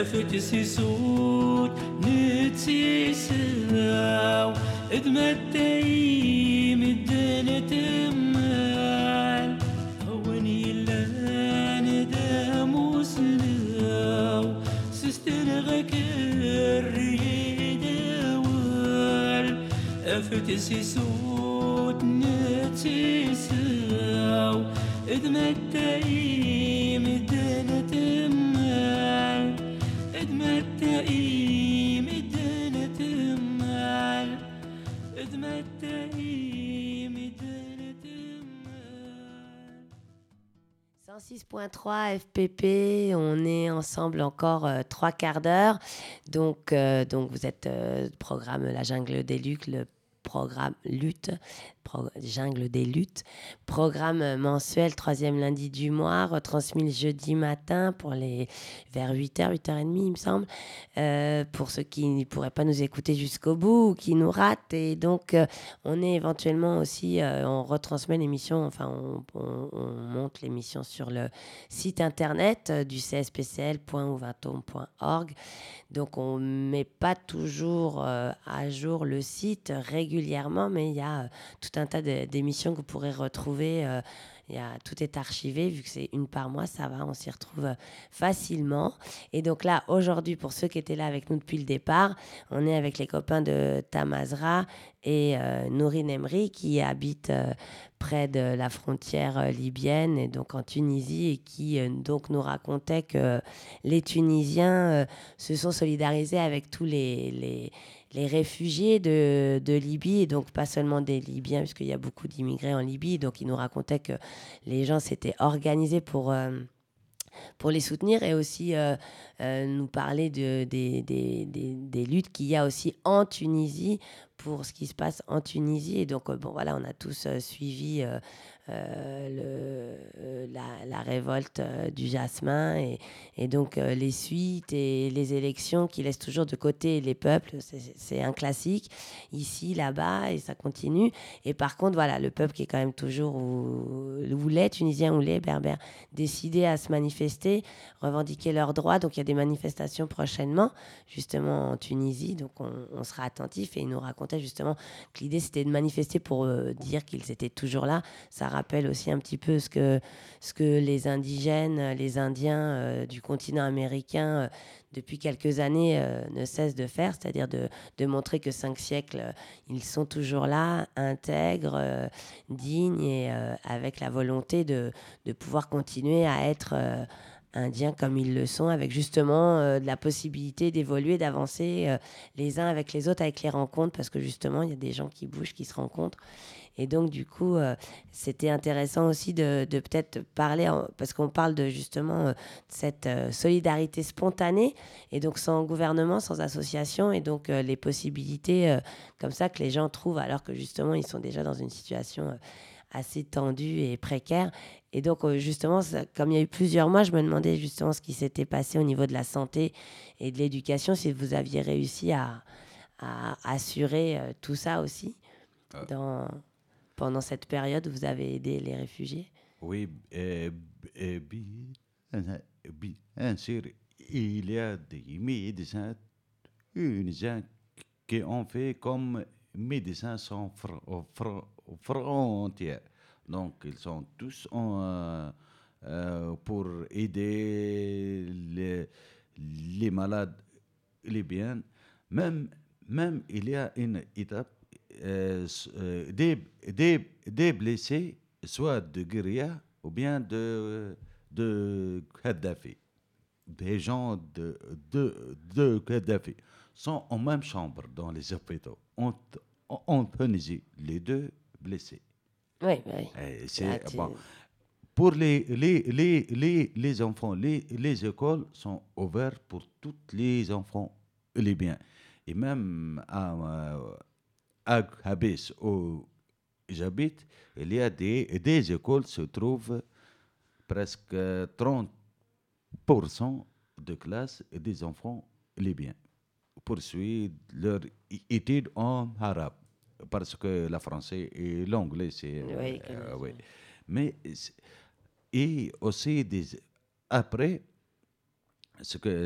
فتسي صوت نتسي ساو ادمتي مدنة تمال هوني اللان دامو سلاو سستنغك الريد وال فتسي صوت نتسي ساو ادمتي مدنة تمال ادمتي مدنة تمال ادمتي مدنة تمال. cent six point trois F P P, on est ensemble encore euh, trois quarts d'heure. Donc, euh, donc vous êtes euh, programme La Jungle des Luttes, le programme Lutte, pro- Jungle des Luttes, programme mensuel, troisième lundi du mois, retransmis le jeudi matin pour les, vers huit heures, huit heures trente, il me semble, euh, pour ceux qui ne pourraient pas nous écouter jusqu'au bout ou qui nous ratent. Et donc, euh, on est éventuellement aussi, euh, on retransmet l'émission, enfin, on, on, on monte l'émission sur le site internet euh, du c s p c l point ouvatome point org. Donc, on ne met pas toujours euh, à jour le site régulièrement, mais il y a euh, tout un tas de- d'émissions que vous pourrez retrouver. euh, il y a, tout est archivé, vu que c'est une par mois, ça va, on s'y retrouve euh, facilement. Et donc là, aujourd'hui, pour ceux qui étaient là avec nous depuis le départ, on est avec les copains de Tamazra et euh, Nourine Emri qui habitent euh, près de la frontière euh, libyenne et donc en Tunisie et qui euh, donc nous racontaient que les Tunisiens euh, se sont solidarisés avec tous les, les, les réfugiés de, de Libye, et donc pas seulement des Libyens, puisqu'il y a beaucoup d'immigrés en Libye. Donc ils nous racontaient que les gens s'étaient organisés pour... euh, pour les soutenir et aussi euh, euh, nous parler de, des, des, des, des luttes qu'il y a aussi en Tunisie pour ce qui se passe en Tunisie. Et donc, euh, bon, voilà, on a tous euh, suivi euh, euh, le, euh, la, la révolte euh, du jasmin et, et donc euh, les suites et les élections qui laissent toujours de côté les peuples. C'est, c'est un classique ici, là-bas, et ça continue. Et par contre, voilà, le peuple qui est quand même toujours, où, où les Tunisiens ou les Berbères, décidés à se manifester, revendiquer leurs droits. Donc, il y a des manifestations prochainement, justement en Tunisie. Donc, on, on sera attentif. Et ils nous racontaient justement que l'idée, c'était de manifester pour euh, dire qu'ils étaient toujours là. Ça rappelle aussi un petit peu ce que, ce que les indigènes, les Indiens euh, du continent américain, euh, depuis quelques années, euh, ne cessent de faire, c'est-à-dire de, de montrer que cinq siècles, euh, ils sont toujours là, intègres, euh, dignes et euh, avec la volonté de, de pouvoir continuer à être euh, indiens comme ils le sont, avec justement euh, de la possibilité d'évoluer, d'avancer euh, les uns avec les autres, avec les rencontres, parce que justement, il y a des gens qui bougent, qui se rencontrent. Et donc, du coup, euh, c'était intéressant aussi de, de peut-être parler, en, parce qu'on parle de justement euh, de cette euh, solidarité spontanée, et donc sans gouvernement, sans association, et donc euh, les possibilités euh, comme ça que les gens trouvent, alors que justement, ils sont déjà dans une situation euh, assez tendue et précaire. Et donc, euh, justement, ça, comme il y a eu plusieurs mois, je me demandais justement ce qui s'était passé au niveau de la santé et de l'éducation, si vous aviez réussi à, à assurer euh, tout ça aussi Euh. dans... pendant cette période où vous avez aidé les réfugiés. Oui, euh, euh, bi- euh, bien sûr, il y a des médecins tunisiens qui ont fait comme médecins sans fr- fr- frontières. Donc, ils sont tous en, euh, euh, pour aider les, les malades libyens. Même, même il y a une étape euh, s- euh, des, des, des blessés, soit de guérilla ou bien de, de Kadhafi. Des gens de, de, de Kadhafi sont en même chambre dans les hôpitaux. En, en, en Tunisie, les deux blessés. Oui, oui. Et Là, c'est, tu- bon, pour les, les, les, les, les enfants, les, les écoles sont ouvertes pour tous les enfants libyens. Et même à, euh, à Habis, où j'habite, il y a des, des écoles se trouvent presque trente pour cent de classes des enfants libyens poursuivent leur é- étude en arabe parce que le français et l'anglais c'est Oui, euh, connaissent, euh, oui. oui. Mais c'est- et aussi des après ce que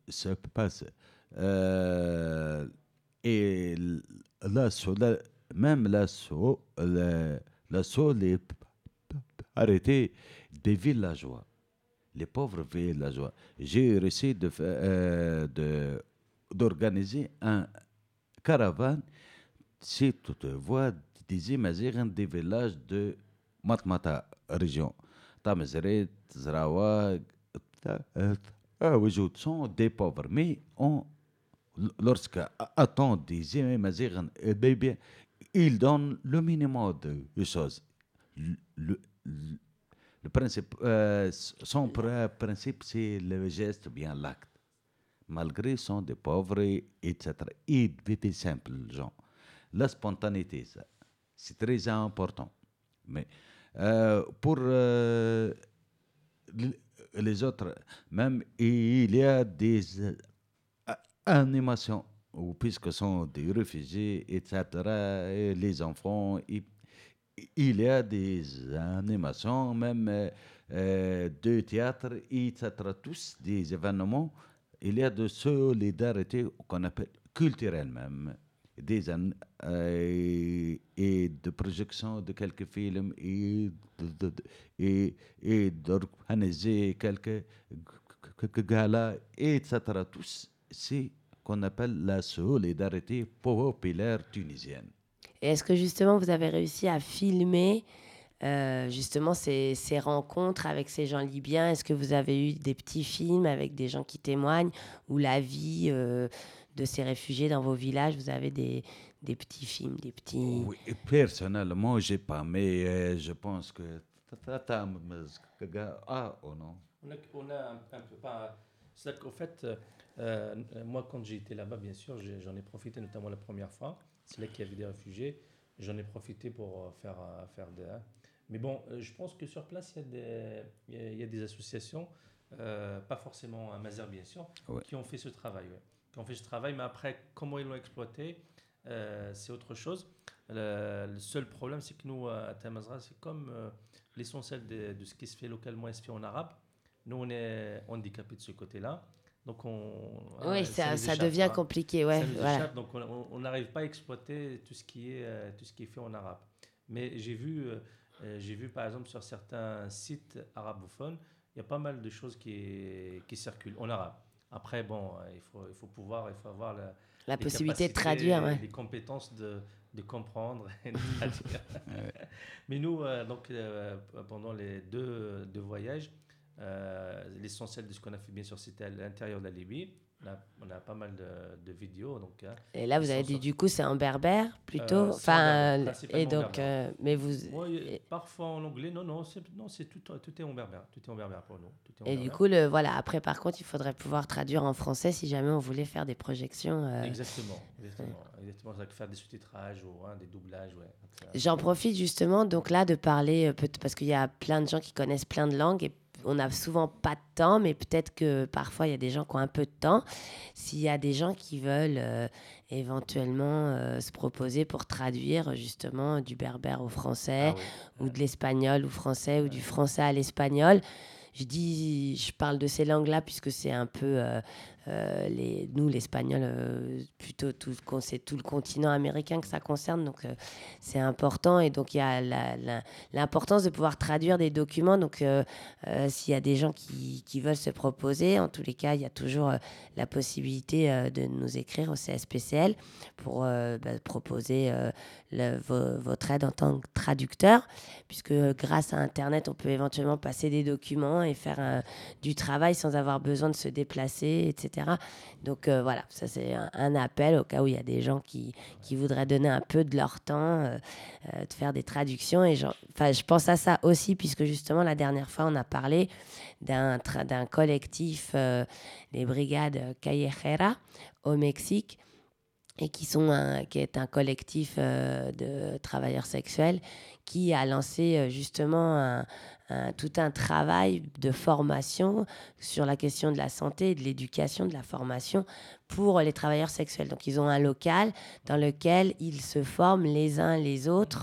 se passe. Euh, et l- l'assaut, la- même l'assaut, le- l'assaut est p- p- arrêté des villageois, les pauvres villageois. J'ai réussi de, fa- euh, de- d'organiser un caravane, si tu te vois, des imagines des villages de Matmata région. Tamazeret, Zrawa, Ta- euh, ah, oui, je- sont des pauvres. Mais on, lorsque attend des imagines, eh bien, bien, ils donnent le minimum de de choses. Le, le- le- le principe, euh, son pr- principe, c'est le geste, bien l'acte. Malgré sont des pauvres, et- etc. Ils vivent des simples gens. La spontanéité, ça, c'est très important. Mais euh, pour euh, l- les autres, même il y a des euh, a- animations, ou puisque ce sont des réfugiés, et cetera, et les enfants, il, il y a des animations, même euh, euh, de théâtre, et cetera. Tous des événements. Il y a de solidarité qu'on appelle culturelle même, des an- euh, et de projection de quelques films et de- de- de- et, et d'organiser quelques, quelques galas, et cetera. Tous, c'est qu'on appelle la solidarité populaire tunisienne. Et est-ce que justement vous avez réussi à filmer euh, justement ces, ces rencontres avec ces gens libyens? Est-ce que vous avez eu des petits films avec des gens qui témoignent ou la vie euh, de ces réfugiés dans vos villages? Vous avez des, des petits films, des petits... Oui, et personnellement, j'ai pas, mais euh, je pense que. Ah, oh non. On a, on a un, un peu pas. C'est qu'en fait, euh, euh, moi, quand j'ai été là-bas, bien sûr, j'ai- j'en ai profité, notamment la première fois. C'est là qu'il y avait des réfugiés. J'en ai profité pour euh, faire, euh, faire des. Hein. Mais bon, euh, je pense que sur place, il y a des, il y a, il y a des associations, euh, pas forcément à Mazères, bien sûr, Ouais. qui ont fait ce travail. Ouais. Qui ont fait ce travail, mais après, comment ils l'ont exploité, euh, c'est autre chose. Le, le seul problème, c'est que nous, à Tamazra, c'est comme euh, l'essentiel de, de ce qui se fait localement est fait en arabe. Nous, on est handicapés de ce côté-là. Donc, on, Oui, hein, ça, nous ça échappe, devient hein. compliqué, ouais, Ça nous voilà. échappe, donc on- on on n'arrive pas à exploiter tout ce qui est, euh, tout ce qui est fait en arabe. Mais j'ai vu, euh, euh, j'ai vu par exemple sur certains sites arabophones, il y a pas mal de choses qui, qui circulent en arabe. Après, bon, euh, il faut, il faut pouvoir, il faut avoir la, La les possibilité de capacités, traduire, ouais. les compétences de, de comprendre et de traduire. Mais nous, euh, donc, euh, pendant les deux, deux voyages, euh, l'essentiel de ce qu'on a fait, bien sûr, c'était à l'intérieur de la Libye. On a, on a pas mal de, de vidéos. Donc, hein, Et là, qui vous avez sont dit, sorties. du coup, c'est en berbère plutôt. Euh, c'est en berbère, Enfin, principalement et en donc, berbère. euh, mais vous. Ouais, Et, parfois en anglais, non, non, c'est, non, c'est tout, tout est en berbère. Tout est en berbère pour nous. Tout est en et du berbère. coup, le, voilà. Après, par contre, il faudrait pouvoir traduire en français si jamais on voulait faire des projections. euh. Exactement, exactement. exactement. Ça faire des sous-titrages ou hein, des doublages. Ouais. Donc, ça- J'en profite justement, donc là, de parler, euh, peut- parce qu'il y a plein de gens qui connaissent plein de langues et on n'a souvent pas de temps, mais peut-être que parfois il y a des gens qui ont un peu de temps. S'il y a des gens qui veulent euh, éventuellement euh, se proposer pour traduire justement du berbère au français Ah oui. ou de l'espagnol au français ou du français à l'espagnol. Je dis, je parle de ces langues-là puisque c'est un peu euh, euh, les, nous l'espagnol, euh, plutôt tout, le con- c'est tout le continent américain que ça concerne, donc euh, c'est important et donc il y a la- la- l'importance de pouvoir traduire des documents. Donc euh, euh, s'il y a des gens qui, qui veulent se proposer, en tous les cas, il y a toujours euh, la possibilité euh, de nous écrire au C S P C L pour euh, bah, proposer euh, le- vo- votre aide en tant que traducteur, puisque euh, grâce à Internet, on peut éventuellement passer des documents et faire euh, du travail sans avoir besoin de se déplacer, et cetera. Donc euh, voilà, ça c'est un, un appel au cas où il y a des gens qui, qui voudraient donner un peu de leur temps, euh, euh, de faire des traductions. Et genre, enfin, je pense à ça aussi, puisque justement la dernière fois, on a parlé d'un, tra- d'un collectif, euh, les brigades Callejera au Mexique, et qui, sont un, qui est un collectif euh, de travailleurs sexuels qui a lancé euh, justement un, un- tout un travail de formation sur la question de la santé et de l'éducation, de la formation pour les travailleurs sexuels. Donc ils ont un local dans lequel ils se forment les uns les autres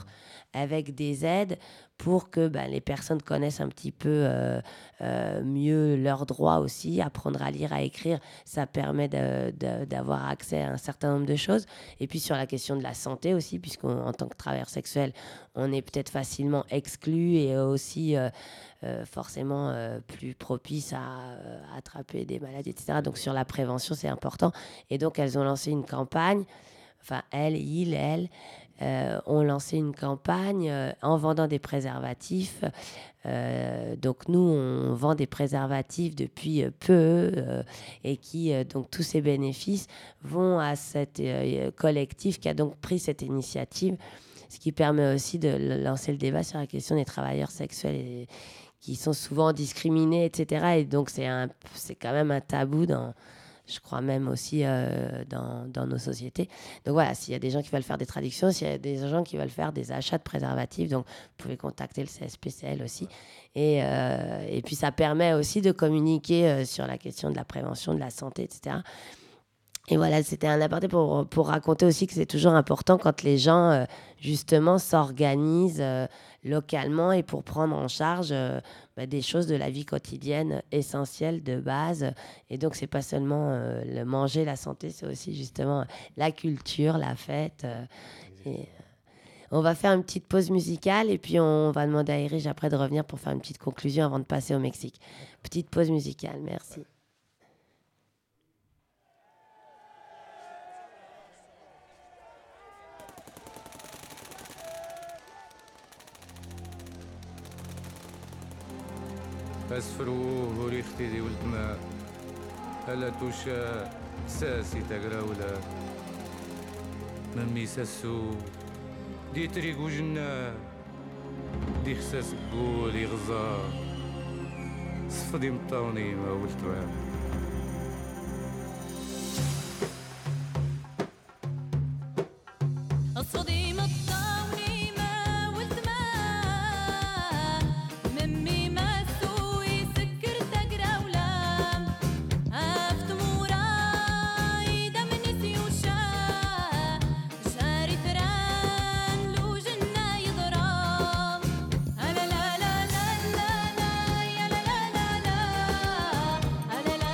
avec des aides pour que ben, les personnes connaissent un petit peu euh, euh, mieux leurs droits aussi. Apprendre à lire, à écrire, ça permet de, de, d'avoir accès à un certain nombre de choses. Et puis sur la question de la santé aussi, puisqu'en tant que travailleur sexuel, on est peut-être facilement exclu et aussi euh, euh, forcément euh, plus propice à euh, attraper des maladies, et cetera. Donc sur la prévention, c'est important. Et donc elles ont lancé une campagne, enfin elles, ils, elles, Euh, ont lancé une campagne euh, en vendant des préservatifs. Euh, donc nous, on vend des préservatifs depuis euh, peu euh, et qui, euh, donc tous ces bénéfices vont à cet euh, collectif qui a donc pris cette initiative, ce qui permet aussi de lancer le débat sur la question des travailleurs sexuels et, qui sont souvent discriminés, et cetera. Et donc c'est, un, c'est quand même un tabou dans... je crois même aussi euh, dans, dans nos sociétés. Donc voilà, s'il y a des gens qui veulent faire des traductions, s'il y a des gens qui veulent faire des achats de préservatifs, donc vous pouvez contacter le C S P C L aussi. Et, euh, et puis ça permet aussi de communiquer euh, sur la question de la prévention, de la santé, et cetera. Et voilà, c'était un aparté pour, pour raconter aussi que c'est toujours important quand les gens, euh, justement, s'organisent euh, localement et pour prendre en charge euh, bah, des choses de la vie quotidienne essentielles de base. Et donc, c'est pas seulement euh, le manger, la santé, c'est aussi justement la culture, la fête. Euh, et, euh, on va faire une petite pause musicale et puis on va demander à Erich après de revenir pour faire une petite conclusion avant de passer au Mexique. Petite pause musicale, merci. أسفروه وريختي دي ولد ما هلا توشا ساسي تقراولا ممي ساسو دي تريقو جنة دي خساس قولي غزار صفدي مطاوني ما ولد ما la la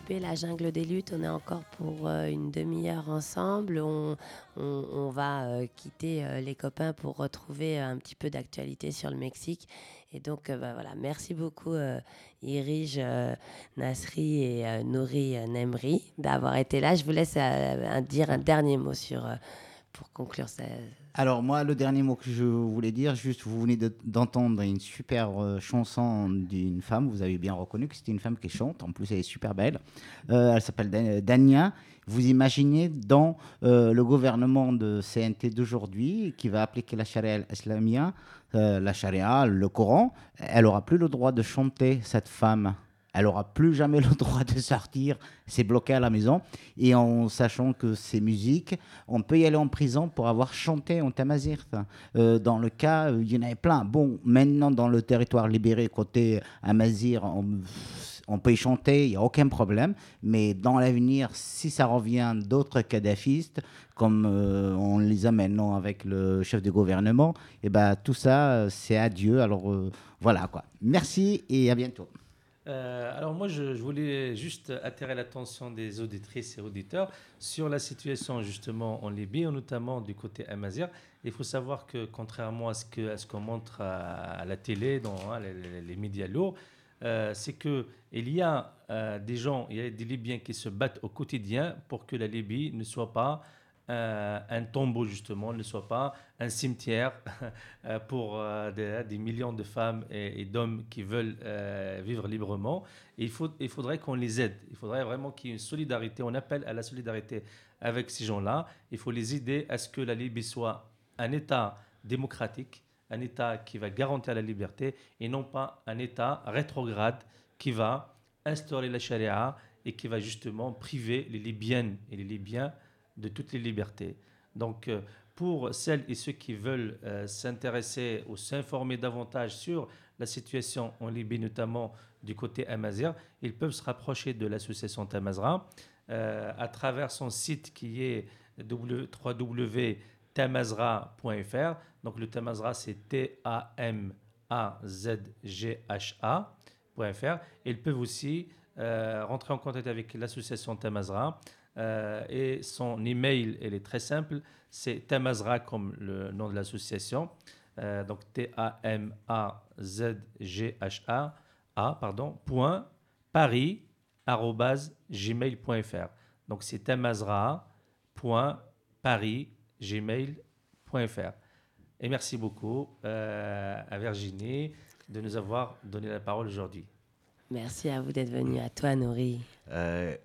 coupé la jungle des luttes. On est encore pour euh, une demi-heure ensemble. On, on, on va euh, quitter euh, les copains pour retrouver euh, un petit peu d'actualité sur le Mexique. Et donc, euh, bah, voilà, merci beaucoup euh, Irige euh, Nasri et euh, Nouri euh, Nemri d'avoir été là. Je vous laisse euh, un, dire un dernier mot sur, euh, pour conclure ça. Alors moi, le dernier mot que je voulais dire, juste, vous venez de- d'entendre une super euh, chanson d'une femme, vous avez bien reconnu que c'était une femme qui chante, en plus elle est super belle. Euh, elle s'appelle Dan- Dania. Vous imaginez dans euh, le gouvernement de C N T d'aujourd'hui, qui va appliquer la charia islamia, euh, la charia, le Coran, elle aura plus le droit de chanter, cette femme. Elle aura plus jamais le droit de sortir, c'est bloqué à la maison. Et en sachant que ces musiques, on peut y aller en prison pour avoir chanté en tamazigh. Euh, dans le cas, euh, il y en avait plein. Bon, maintenant, dans le territoire libéré, côté amazigh, on, on peut y chanter, il n'y a aucun problème. Mais dans l'avenir, si ça revient d'autres kadhafistes, comme euh, on les a maintenant avec le chef de gouvernement, et ben, tout ça, euh, c'est adieu. Alors, euh, voilà quoi. Merci et à bientôt. Euh, alors moi, je, je voulais juste attirer l'attention des auditrices et auditeurs sur la situation justement en Libye, notamment du côté amazigh. Il faut savoir que contrairement à ce que à ce qu'on montre à, à la télé, dans hein, les, les- les médias lourds, euh, c'est que il y a euh, des gens, il y a des Libyens qui se battent au quotidien pour que la Libye ne soit pas euh, un tombeau justement, ne soit pas un cimetière euh, pour euh, des, des millions de femmes et, et d'hommes qui veulent euh, vivre librement. Et il, faut, il faudrait qu'on les aide. Il faudrait vraiment qu'il y ait une solidarité. On appelle à la solidarité avec ces gens-là. Il faut les aider à ce que la Libye soit un État démocratique, un État qui va garantir la liberté et non pas un État rétrograde qui va instaurer la charia et qui va justement priver les Libyennes et les Libyens de toutes les libertés. Donc, euh, pour celles et ceux qui veulent euh, s'intéresser ou s'informer davantage sur la situation en Libye, notamment du côté amazigh, ils peuvent se rapprocher de l'association Tamazra euh, à travers son site qui est w w w point tamazra point f r. Donc, le Tamazra, c'est T A M A Z G H A point f r. Et ils peuvent aussi euh, rentrer en contact avec l'association Tamazra. Euh, et son email, elle est très simple, c'est Tamazra comme le nom de l'association, euh, donc T A M A Z G H A, A pardon, point, paris, arobase, gmail point f r. Donc c'est tamazra point paris, gmail point f r. Et merci beaucoup euh, à Virginie de nous avoir donné la parole aujourd'hui. Merci à vous d'être venu. À toi, Nouri. Euh,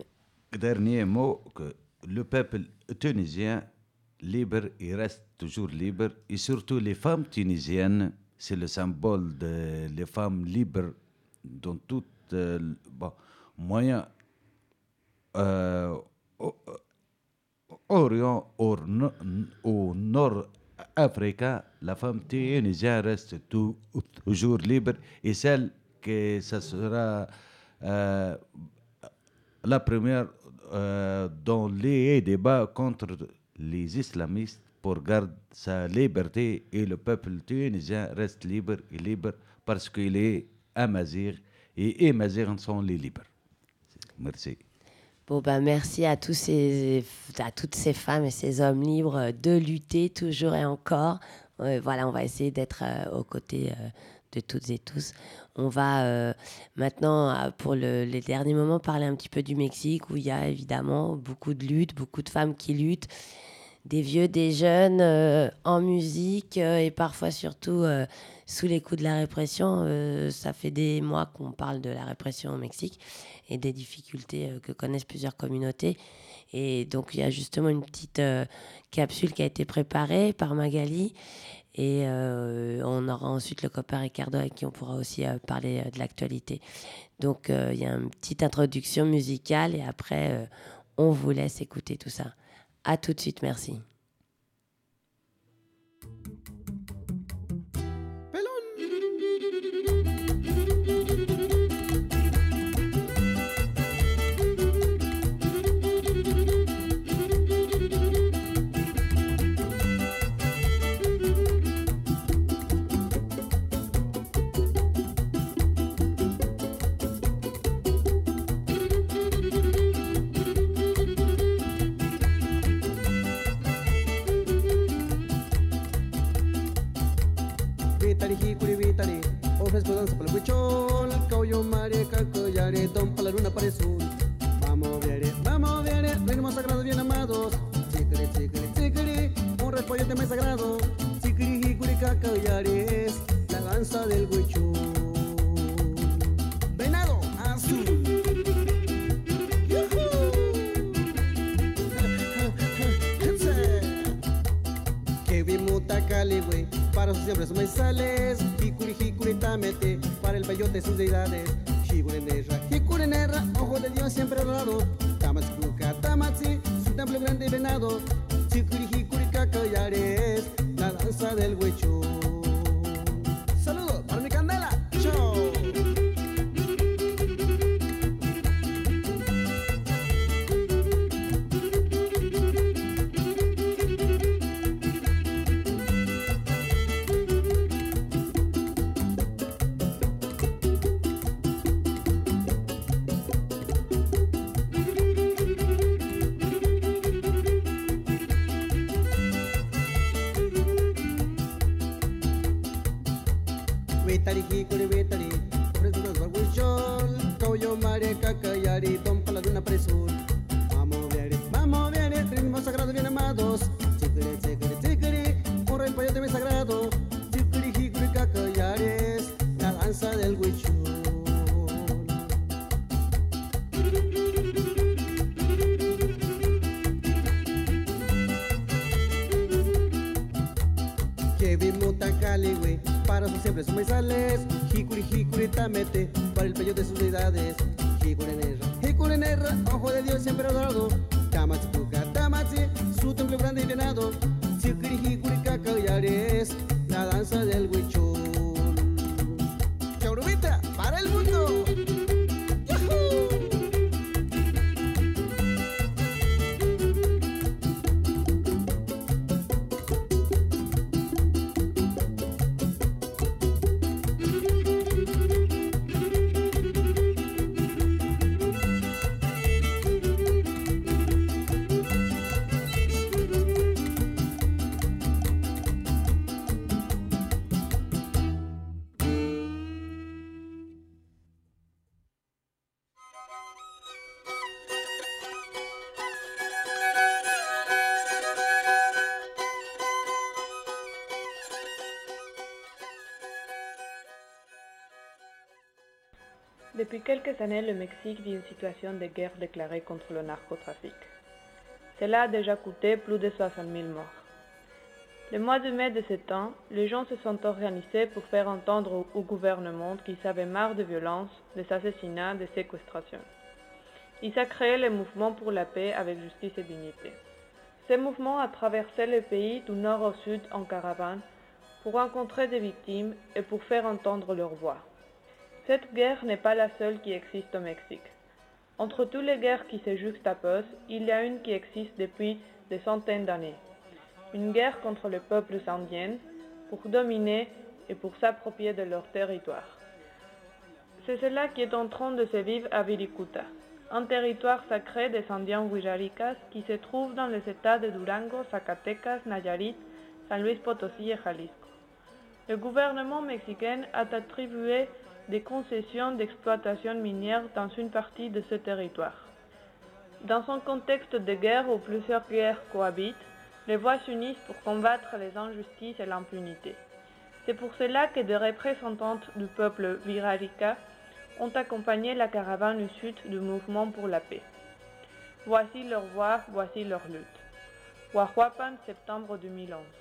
Dernier mot, que le peuple tunisien libre, il reste toujours libre. Et surtout les femmes tunisiennes, c'est le symbole des les femmes libres dans tout euh, bon, moyen euh, au- au- Orient, au, no- au nord africain, la femme tunisienne reste tout- toujours libre. Et celle que ça sera euh, la première euh, dans les débats contre les islamistes pour garder sa liberté et le peuple tunisien reste libre et libre parce qu'il est amazigh et les Amazighs sont les libres. Merci. Bon, ben, merci à, tous ces, à toutes ces femmes et ces hommes libres de lutter toujours et encore. Euh, voilà, on va essayer d'être euh, aux côtés euh, de toutes et tous. On va euh, maintenant, euh, pour le, les derniers moments, parler un petit peu du Mexique, où il y a évidemment beaucoup de luttes, beaucoup de femmes qui luttent, des vieux, des jeunes, euh, en musique, euh, et parfois surtout euh, sous les coups de la répression. Euh, ça fait des mois qu'on parle de la répression au Mexique et des difficultés euh, que connaissent plusieurs communautés. Et donc, il y a justement une petite euh, capsule qui a été préparée par Magali. Et euh, on aura ensuite le copain Ricardo avec qui on pourra aussi euh, parler euh, de l'actualité. Donc, euh, il y a une petite introduction musicale et après, euh, on vous laisse écouter tout ça. À tout de suite, merci. Thank you. vitari, hikuri, vitari. Ofrezco danza para el huichol, cauyo, mare, cacoyare, don para la luna para el sur. Vamos, viere, vamos, viere, ritmos sagrados bien amados. Chiquiri, chiquiri, chiquiri, un repollo tema sagrado. Chiquiri, hikuri, cacoyare, es la danza del huichol. Venado azul. Que vimuta caligüe, para sus siembras maizales. Hikuri, hikuri, tamete, para el peyote sus deidades. Hikurenerra, hikurenerra, ojo de Dios siempre adorado. Tamatsuka, tamatsi, su templo grande y venado. Hikuri, hikuri, cacayares, la danza del huichol. Saludos para mi candela, show. Vetari, hikuri, vetari, ofrezco danza al huichol. Cauyo, mare, cacayari, don para la luna para el sur. Vamos, viere, vamos, viere, ritmos sagrados bien amados. Chiquiri, chiquiri, chiquiri, un rey pollo también sagrado. Chiquiri, hikuri, cacayares, la danza del huichol. Que vimuta caligüe, para sus siempre sus maizales. Hikuri, hikuri, tamete, para el pello de sus deidades. Hikurenerra, hikurenerra, ojo de Dios siempre adorado. Tamatsuka, tamatsi, su templo grande y llenado. Hikuri, hikuri, cacayares, la danza del huichol. Chaurubita, para el mundo. ¡Yahoo! Depuis quelques années, le Mexique vit une situation de guerre déclarée contre le narcotrafic. Cela a déjà coûté plus de soixante mille morts. Le mois de mai de ce temps, les gens se sont organisés pour faire entendre au, au gouvernement qu'ils avaient marre de violences, des assassinats, des séquestrations. Ils ont créé le mouvement pour la paix avec justice et dignité. Ce mouvement a traversé le pays du nord au sud en caravane pour rencontrer des victimes et pour faire entendre leur voix. Cette guerre n'est pas la seule qui existe au Mexique. Entre toutes les guerres qui se juxtaposent, il y a une qui existe depuis des centaines d'années. Une guerre contre les peuples indiens pour dominer et pour s'approprier de leur territoire. C'est cela qui est en train de se vivre à Viricuta, un territoire sacré des Indiens Huiraricas qui se trouve dans les États de Durango, Zacatecas, Nayarit, San Luis Potosí et Jalisco. Le gouvernement mexicain a attribué des concessions d'exploitation minière dans une partie de ce territoire. Dans un contexte de guerre où plusieurs guerres cohabitent, les voix s'unissent pour combattre les injustices et l'impunité. C'est pour cela que des représentantes du peuple Huirarica ont accompagné la caravane du sud du mouvement pour la paix. Voici leur voix, voici leur lutte. Huajuapan, septembre deux mille onze.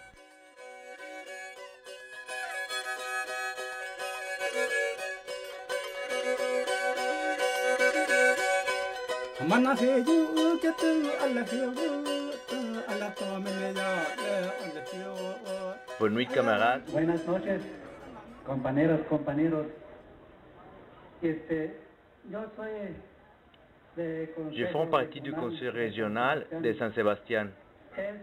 Bonne nuit, camarades. Buenas noches, compañeros, compañeros. Este, yo soy de Je fais partie du conseil régional de Saint-Sébastien. Es,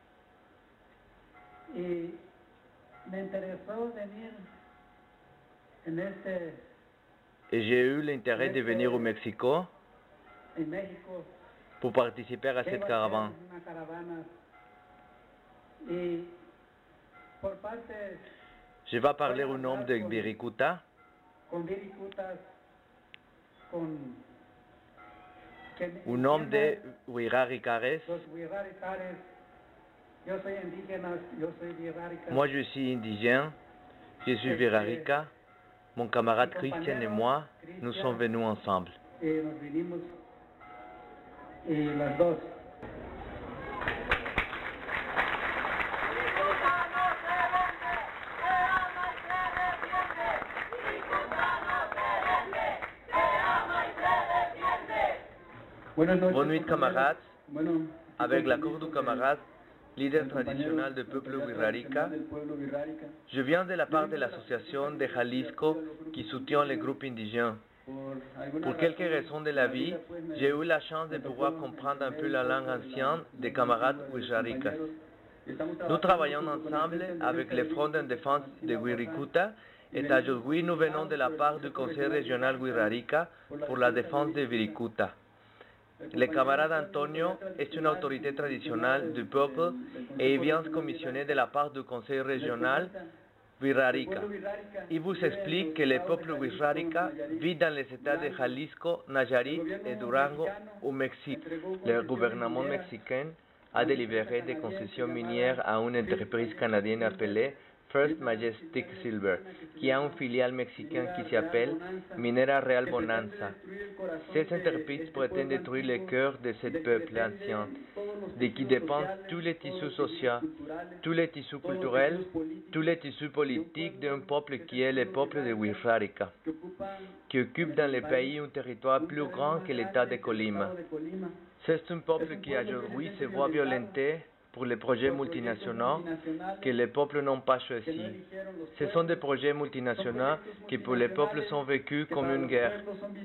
y me interesó venir en este, Et j'ai eu l'intérêt de venir au Mexique en México. pour participer à cette caravane. Una caravana. Y por parte Je Je vais parler au nom de Wirikuta. con Viricutas, con que- Au nom de Wirarikares. los Wirarikares. Yo soy indígena, yo soy Wirarika. Moi, je suis indigène. Je suis Wirarika. Mon camarade Christian et moi, nous sommes venus ensemble. Eh, nos vinimos y las dos. Buenas noches, Bonne nuit, camarades. Bueno, Avec l'accord du camarade, leader traditionnel du peuple Wirarika, del pueblo Wirrárica, je viens de la part de l'association de Jalisco qui soutient les groupes indigènes. por alguna Pour quelques raisons de la vie, j'ai eu la chance de pouvoir comprendre un peu la langue ancienne des camarades Wirarikas. Nous travaillons ensemble avec le Front de défense de Wirikuta et aujourd'hui nous venons de la part du Conseil régional Wirarika pour la défense de Wirikuta. Le camarade Antonio est une autorité traditionnelle du peuple et il vient commissionné de la part du Conseil régional Wirarika. Il vous explique que le peuple Wirarika vit dans les États de Jalisco, Nayarit et Durango au Mexique. Le gouvernement mexicain a délivré des concessions minières à une entreprise canadienne appelée First Majestic Silver, qui a une filiale mexicaine qui s'appelle Minera Real Bonanza. Ces entreprises prétendent détruire le cœur de ce peuple ancien, de qui dépendent tous les tissus sociaux, tous les tissus culturels, tous les tissus politiques d'un peuple qui est le peuple de Wirarika, qui occupe dans le pays un territoire plus grand que l'État de Colima. C'est un peuple qui aujourd'hui se voit violenté pour les projets multinationaux que les peuples n'ont pas choisis. Ce sont des projets multinationaux qui pour les peuples sont vécus comme une guerre.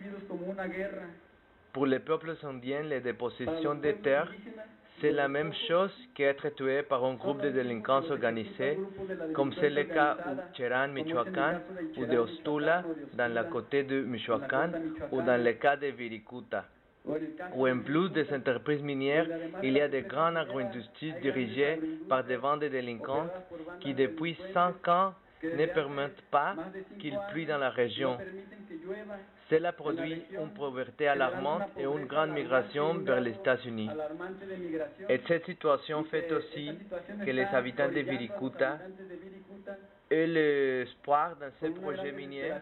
Pour les peuples indiens, les dépossessions des terres, c'est la même chose qu'être tué par un groupe de délinquants organisés, comme c'est le cas au Cherán, Michoacán, ou de Ostula, dans la côté de Michoacán, ou dans le cas de Wirikuta. Ou en plus des entreprises minières, il y a de grandes agro-industries dirigées par des bandes de délinquants qui depuis cinq ans ne permettent pas qu'il pleuve dans la région. Cela produit une pauvreté alarmante et une grande migration vers les États-Unis. Et cette situation fait aussi que les habitants de Wirikuta aient l'espoir dans ces projets miniers.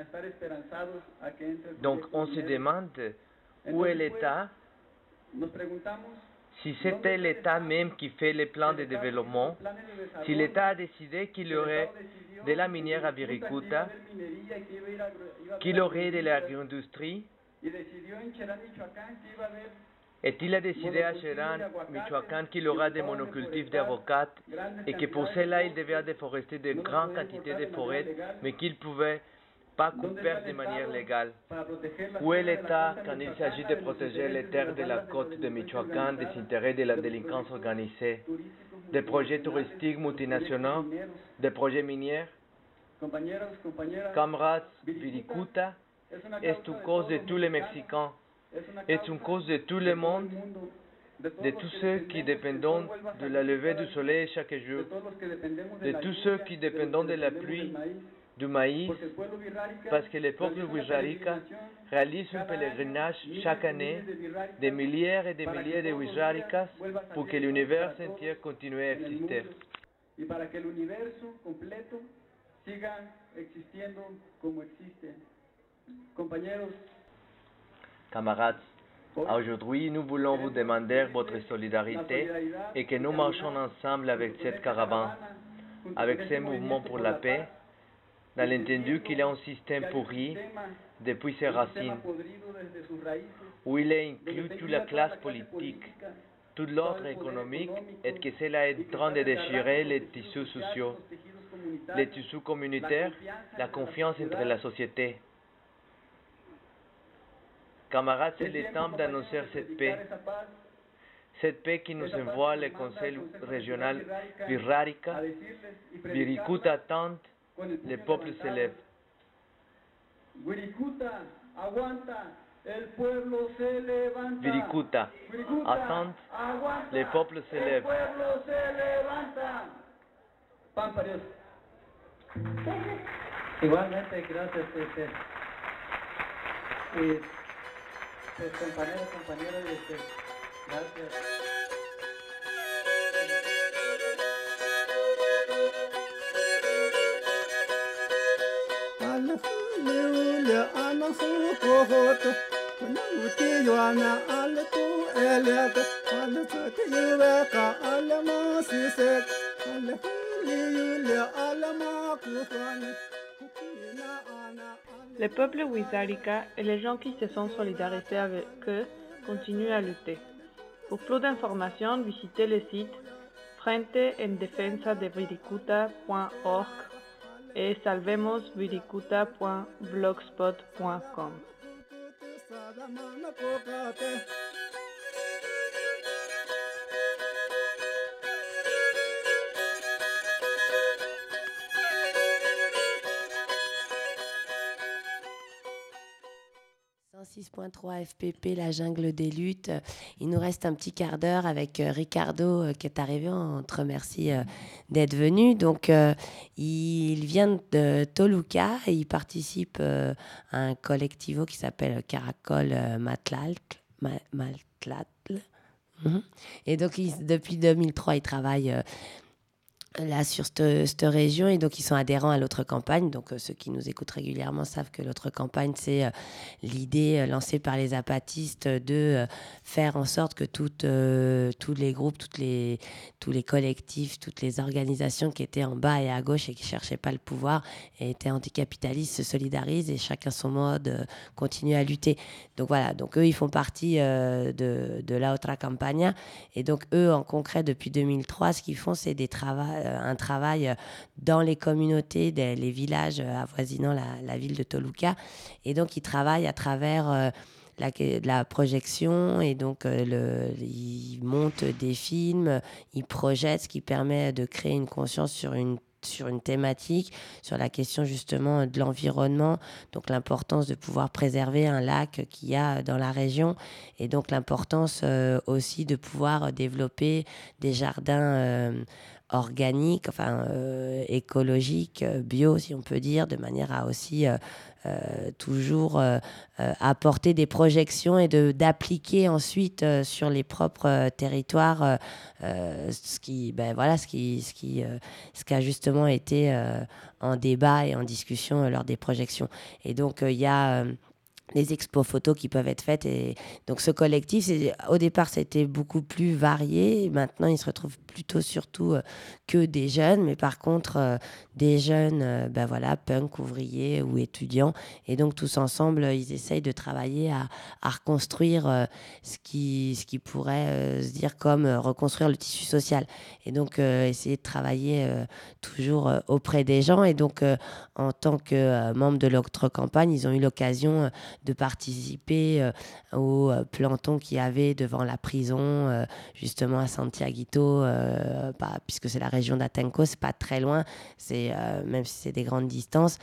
Donc on se demande où est l'État, si c'était l'État même qui fait les plans de développement, si l'État a décidé qu'il y aurait de la minière à Wirikuta, qu'il y aurait de l'agro-industrie, et il a décidé à Cherán, Michoacán, qu'il y aura des monocultifs d'avocats et que pour cela il devait déforester de grandes quantités de forêts, mais qu'il pouvait pas couper de manière légale. Où est l'État quand il s'agit de protéger les terres de la côte de Michoacán des intérêts de la délinquance organisée, des projets touristiques multinationaux, des projets miniers? Camarades, Wirikuta est une cause de tous les Mexicains, est une cause de tout le monde, de tous ceux qui dépendent de la levée du soleil chaque jour, de tous ceux qui dépendent de la pluie, du maïs, parce que le peuple Wirarika réalise un pèlerinage chaque année de milliers et de milliers de Wirarikas pour que l'univers entier continue à exister. y para que el universo completo siga existiendo como existe. Compañeros, Camarades, aujourd'hui nous voulons vous demander votre solidarité et que nous marchons ensemble avec cette caravane, avec ces mouvements pour la paix, dans l'entendu qu'il y a un système pourri depuis ses racines, où il est inclus toute la classe politique, tout l'ordre économique, et que cela est en train de déchirer les tissus sociaux, les tissus communautaires, la confiance entre la société. Camarades, c'est le temps d'annoncer cette paix. Cette paix qui nous envoie le Conseil régional Wirarika, Wirikuta attend, le peuple se lève. Wirikuta, aguanta, el pueblo se levanta. Wirikuta, attend, le peuple se lève. El pueblo se levanta. Pan para Dios. Igualmente, gracias. Este, y, pues, compañeros, compañeras, este, gracias. Hallelujah, anahu kohoto, manauti yoana alatu eliata, alasati yuweka alamasisek, hallelujah, alamakuhane. Le peuple Wixárika et les gens qui se sont solidarisés avec eux continuent à lutter. Pour plus d'informations, visitez le site frente en defensa de Wirikuta point org et salvemos wirikuta point blogspot point com. cent six point trois F P P, la jungle des luttes. Il nous reste un petit quart d'heure avec euh, Ricardo euh, qui est arrivé. On te remercie euh, d'être venu. Donc, euh, il vient de Toluca et il participe euh, à un collectivo qui s'appelle Caracol euh, Matlaltl. Ma- Maltlatl. Mhm. Et donc, il- depuis deux mille trois, il travaille euh, là sur cette, cette région et donc ils sont adhérents à l'autre campagne. Donc euh, ceux qui nous écoutent régulièrement savent que l'autre campagne, c'est euh, l'idée euh, lancée par les zapatistes de euh, faire en sorte que toutes, euh, tous les groupes, toutes les, tous les collectifs, toutes les organisations qui étaient en bas et à gauche et qui ne cherchaient pas le pouvoir et étaient anticapitalistes se solidarisent et chacun son mode euh, continue à lutter. Donc voilà, donc eux ils font partie euh, de, de la Otra Campaña et donc eux en concret depuis deux mille trois ce qu'ils font c'est des travaux un travail dans les communautés, des, les villages avoisinant la, la ville de Toluca. Et donc, ils travaillent à travers euh, la, la projection et donc euh, le, ils montent des films, ils projettent, ce qui permet de créer une conscience sur une sur une thématique, sur la question justement de l'environnement, donc l'importance de pouvoir préserver un lac qu'il y a dans la région et donc l'importance euh, aussi de pouvoir développer des jardins euh, organiques, enfin euh, écologiques, euh, bio si on peut dire, de manière à aussi euh, euh, toujours euh, euh, apporter des projections et de, d'appliquer ensuite euh, sur les propres euh, territoires euh, euh, ce qui, ben voilà, ce qui, ce qui, euh, ce qui a justement été euh, en débat et en discussion euh, lors des projections. Et donc il euh, y a euh, les expos photos qui peuvent être faites. Et donc ce collectif, c'est, au départ, c'était beaucoup plus varié. Maintenant, il se retrouve plutôt surtout euh, que des jeunes. Mais par contre, euh, des jeunes, euh, ben voilà, punk, ouvriers ou étudiants. Et donc, tous ensemble, euh, ils essayent de travailler à, à reconstruire euh, ce, qui, ce qui pourrait euh, se dire comme euh, reconstruire le tissu social. Et donc, euh, essayer de travailler euh, toujours euh, auprès des gens. Et donc, euh, en tant que euh, membre de l'autre campagne, ils ont eu l'occasion euh, de participer euh, au euh, planton qu'il y avait devant la prison, euh, justement à Santiaguito, euh, bah, puisque c'est la région d'Atenco, c'est pas très loin, c'est, euh, même si c'est des grandes distances.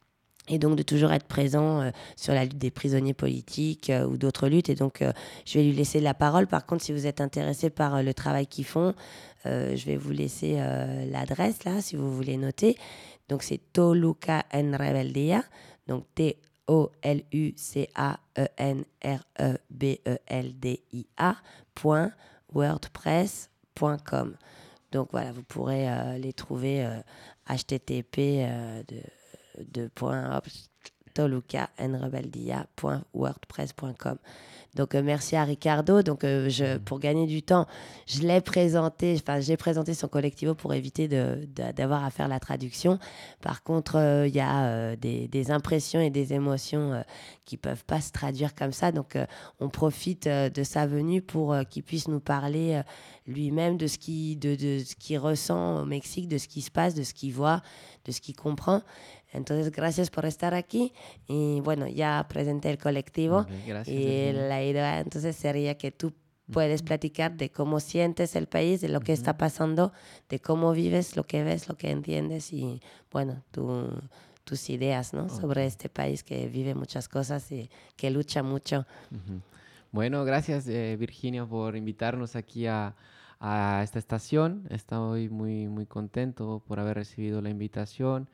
Et donc de toujours être présent euh, sur la lutte des prisonniers politiques euh, ou d'autres luttes. Et donc euh, je vais lui laisser la parole. Par contre, si vous êtes intéressé par euh, le travail qu'ils font, euh, je vais vous laisser euh, l'adresse là, si vous voulez noter. Donc c'est Toluca en Rebeldia, donc T O L U C A E N R E B E L D I A point wordpress point com. Donc voilà, vous pourrez euh, les trouver euh, H T T P euh, de, de point, hop, toluca en rebeldia point wordpress point com. Donc euh, merci à Ricardo. Donc euh, je, pour gagner du temps, je l'ai présenté, enfin j'ai présenté son collectivo pour éviter de, de, d'avoir à faire la traduction. Par contre, il euh, y a euh, des, des impressions et des émotions euh, qui peuvent pas se traduire comme ça. Donc euh, on profite euh, de sa venue pour euh, qu'il puisse nous parler euh, lui-même de ce qu'il de, de ce qu'il ressent au Mexique, de ce qui se passe, de ce qu'il voit, de ce qu'il comprend. Entonces, gracias por estar aquí. Y bueno, ya presenté el colectivo. Okay, gracias, y Virginia. la idea entonces sería que tú puedes platicar de cómo sientes el país, de lo que está pasando, de cómo vives, lo que ves, lo que entiendes y, bueno, tu, tus ideas, ¿no? Okay. Sobre este país que vive muchas cosas y que lucha mucho. Uh-huh. Bueno, gracias eh, Virginia por invitarnos aquí a, a esta estación. Estoy muy, muy contento por haber recibido la invitación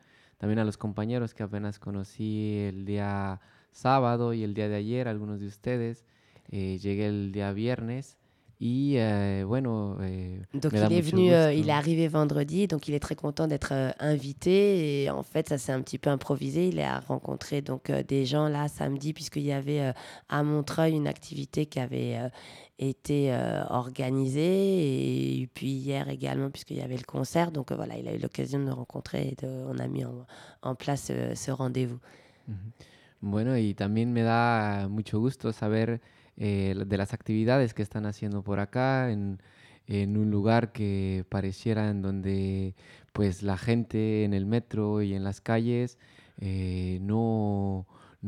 también a los compañeros que apenas conocí el día sábado y el día de ayer, algunos de ustedes. Eh, llegué el día viernes. Et euh, bueno, euh, donc il est venu, euh, il est arrivé vendredi, donc il est très content d'être euh, invité et en fait ça s'est un petit peu improvisé. Il a rencontré donc euh, des gens là samedi puisqu'il y avait euh, à Montreuil une activité qui avait euh, été euh, organisée et puis hier également puisqu'il y avait le concert. Donc euh, voilà, il a eu l'occasion de nous rencontrer et de, on a mis en, en place euh, ce rendez-vous. Bueno, y también me da mucho gusto saber Eh, de las actividades que están haciendo por acá en, en un lugar que pareciera en donde pues la gente en el metro y en las calles eh, no,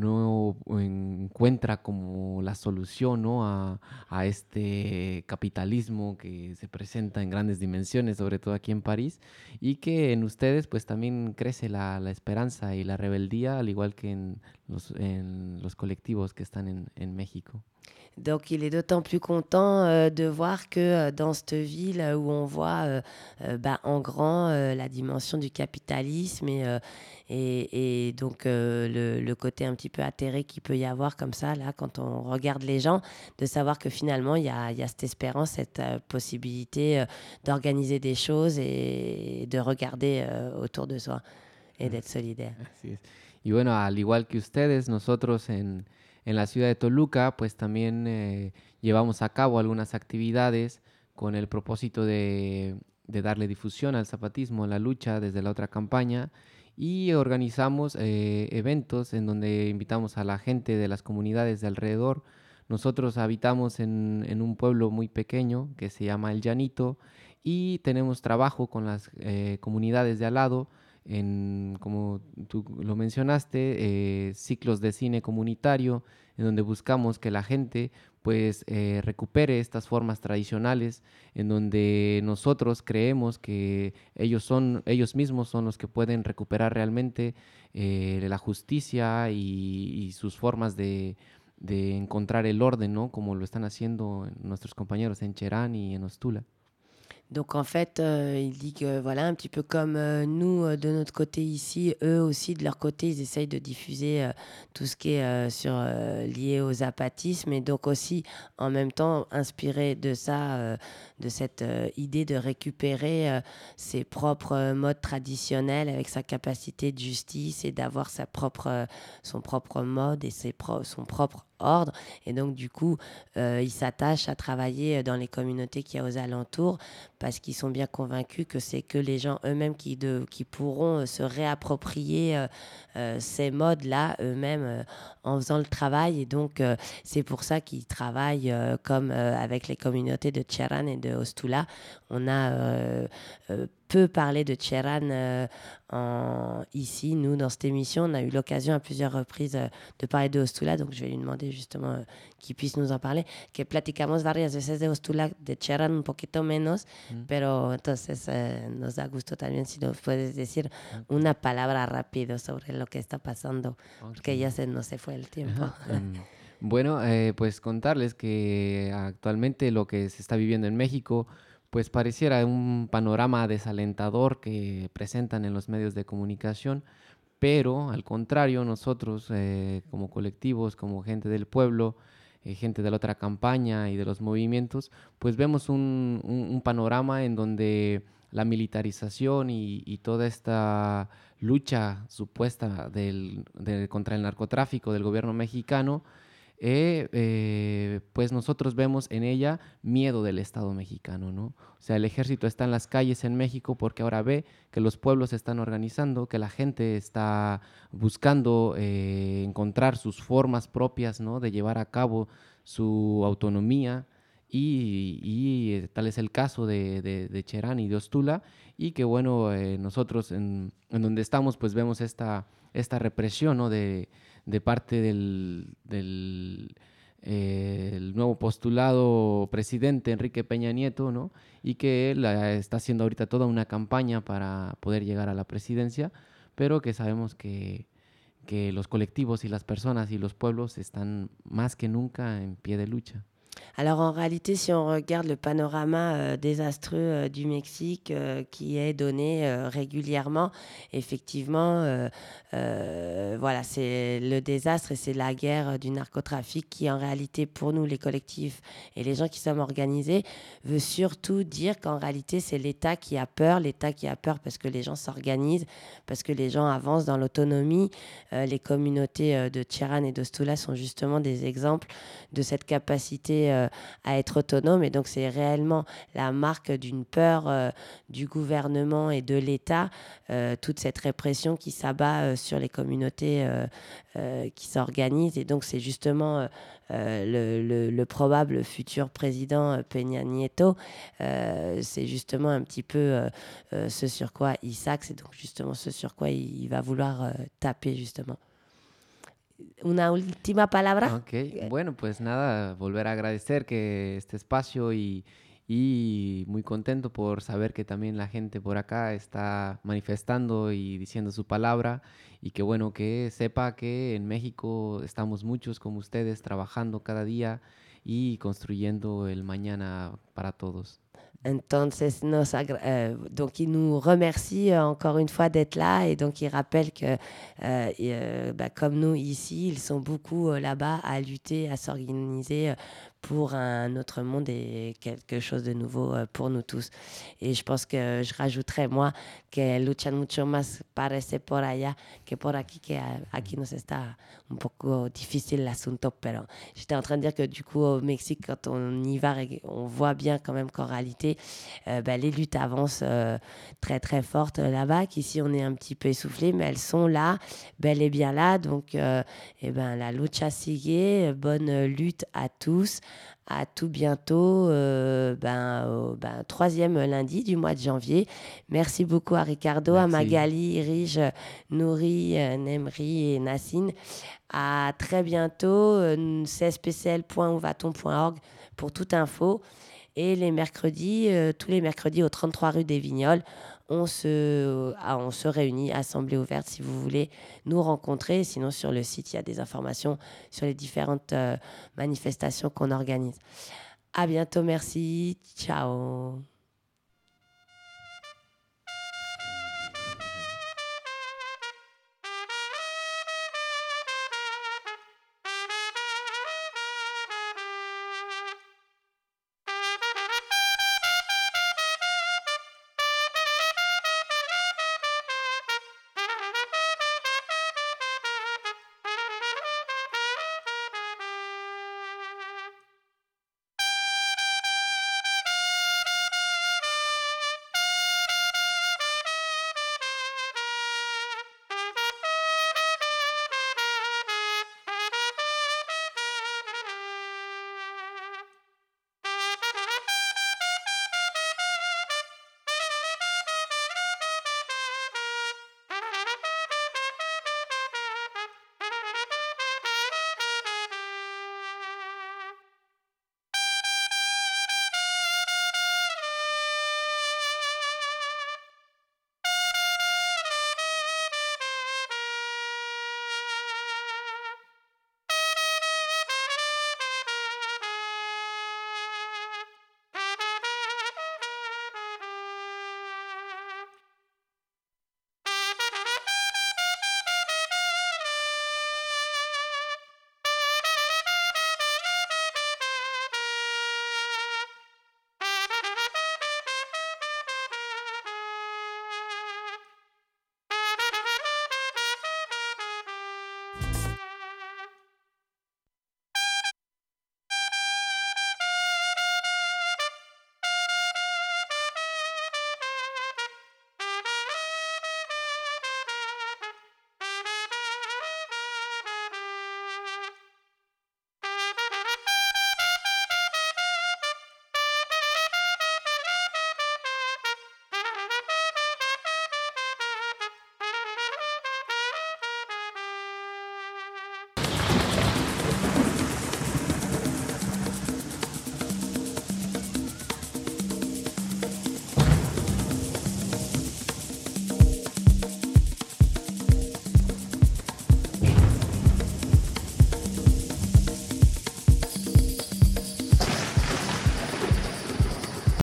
no encuentra como la solución, ¿no? a, a este capitalismo que se presenta en grandes dimensiones, sobre todo aquí en París, y que en ustedes pues también crece la, la esperanza y la rebeldía, al igual que en los, en los colectivos que están en, en México. Donc il est d'autant plus content euh, de voir que euh, dans cette ville où on voit euh, euh, bah, en grand euh, la dimension du capitalisme et, euh, et, et donc euh, le, le côté un petit peu atterré qu'il peut y avoir comme ça, là, quand on regarde les gens, de savoir que finalement il y a, y a cette espérance, cette euh, possibilité euh, d'organiser des choses et de regarder euh, autour de soi et d'être solidaire. Así es. Y bueno, al igual que ustedes, nosotros en... En la ciudad de Toluca, pues también eh, llevamos a cabo algunas actividades con el propósito de, de darle difusión al zapatismo, a la lucha desde la otra campaña, y organizamos eh, eventos en donde invitamos a la gente de las comunidades de alrededor. Nosotros habitamos en, en un pueblo muy pequeño que se llama El Llanito y tenemos trabajo con las eh, comunidades de al lado. En, como tú lo mencionaste, eh, ciclos de cine comunitario, en donde buscamos que la gente pues eh, recupere estas formas tradicionales, en donde nosotros creemos que ellos, son, ellos mismos son los que pueden recuperar realmente eh, la justicia y, y sus formas de, de encontrar el orden, ¿no? Como lo están haciendo nuestros compañeros en Cherán y en Ostula. Donc en fait, euh, il dit que voilà, un petit peu comme euh, nous euh, de notre côté ici, eux aussi de leur côté, ils essayent de diffuser euh, tout ce qui est euh, sur, euh, lié au zapatisme et donc aussi en même temps inspiré de ça, euh, de cette euh, idée de récupérer euh, ses propres euh, modes traditionnels avec sa capacité de justice et d'avoir sa propre, euh, son propre mode et ses pro- son propre ordre. Et donc du coup, euh, ils s'attachent à travailler dans les communautés qu'il y a aux alentours parce qu'ils sont bien convaincus que c'est que les gens eux-mêmes qui, de, qui pourront se réapproprier euh, euh, ces modes-là eux-mêmes euh, en faisant le travail. Et donc, euh, c'est pour ça qu'ils travaillent euh, comme euh, avec les communautés de Cherán et de Ostula. On a euh, euh, peu parlé de Cherán euh, en, ici, nous, dans cette émission. On a eu l'occasion à plusieurs reprises euh, de parler de Ostula, donc je vais lui demander justement euh, qu'il puisse nous en parler. Que platicamos varias veces de Ostula, de Cherán un poquito menos, mm. pero entonces eh, nos da gusto también si nos puedes decir okay. una palabra rápido sobre lo que está pasando, okay. porque ya se nos se fue el tiempo. um, bueno, eh, pues contarles que actualmente lo que se está viviendo en México pues pareciera un panorama desalentador que presentan en los medios de comunicación, pero al contrario, nosotros eh, como colectivos, como gente del pueblo, eh, gente de la otra campaña y de los movimientos, pues vemos un, un, un panorama en donde la militarización y, y toda esta lucha supuesta del, de, contra el narcotráfico del gobierno mexicano, Eh, eh, pues nosotros vemos en ella miedo del Estado mexicano, ¿no? O sea, el ejército está en las calles en México porque ahora ve que los pueblos se están organizando, que la gente está buscando eh, encontrar sus formas propias, ¿no? De llevar a cabo su autonomía y, y tal es el caso de, de, de Cherán y de Ostula y que bueno, eh, nosotros en, en donde estamos pues vemos esta, esta represión, ¿no? De de parte del, del eh, el nuevo postulado presidente Enrique Peña Nieto, ¿no? Y que él eh, está haciendo ahorita toda una campaña para poder llegar a la presidencia, pero que sabemos que, que los colectivos y las personas y los pueblos están más que nunca en pie de lucha. Alors en réalité, si on regarde le panorama euh, désastreux euh, du Mexique euh, qui est donné euh, régulièrement, effectivement, euh, euh, voilà, c'est le désastre et c'est la guerre euh, du narcotrafic qui, en réalité, pour nous, les collectifs et les gens qui sommes organisés, veut surtout dire qu'en réalité, c'est l'État qui a peur, l'État qui a peur parce que les gens s'organisent, parce que les gens avancent dans l'autonomie. Euh, les communautés euh, de Tiran et d'Ostula sont justement des exemples de cette capacité euh, à être autonome. Et donc, c'est réellement la marque d'une peur euh, du gouvernement et de l'État, euh, toute cette répression qui s'abat euh, sur les communautés euh, euh, qui s'organisent. Et donc, c'est justement euh, euh, le, le, le probable futur président euh, Peña Nieto. Euh, c'est justement un petit peu euh, euh, ce sur quoi il s'axe et donc justement ce sur quoi il, il va vouloir euh, taper, justement. Una última palabra. Ok, bueno, pues nada, volver a agradecer que este espacio y, y muy contento por saber que también la gente por acá está manifestando y diciendo su palabra y que bueno, que sepa que en México estamos muchos como ustedes trabajando cada día y construyendo el mañana para todos. Entonces, nos agra- euh, donc il nous remercie euh, encore une fois d'être là et donc il rappelle que euh, et, euh, bah, comme nous ici, ils sont beaucoup euh, là-bas à lutter, à s'organiser euh, pour un autre monde et quelque chose de nouveau euh, pour nous tous. Et je pense que je rajouterais moi que luchan mucho más parece por allá que por aquí, que a- aquí nos está un poco difícil l'asunto, pero j'étais en train de dire que du coup au Mexique, quand on y va, rég- on voit bien quand même qu'en réalité Euh, bah, les luttes avancent euh, très très fortes euh, là-bas, qu'ici on est un petit peu essoufflé, mais elles sont là, bel et bien là. Donc euh, eh ben, la lucha sigue, bonne euh, lutte à tous, à tout bientôt, euh, ben, au ben, troisième lundi du mois de janvier. Merci beaucoup à Ricardo, à Merci. Magali, Rige, Nouri, euh, Nemri et Nassine. À très bientôt, euh, c s p c l point ouvaton point org pour toute info. Et les mercredis, euh, tous les mercredis au trente-trois rue des Vignoles, on se, ah, on se réunit, assemblée ouverte, si vous voulez nous rencontrer. Sinon, sur le site, il y a des informations sur les différentes euh, manifestations qu'on organise. À bientôt, merci. Ciao.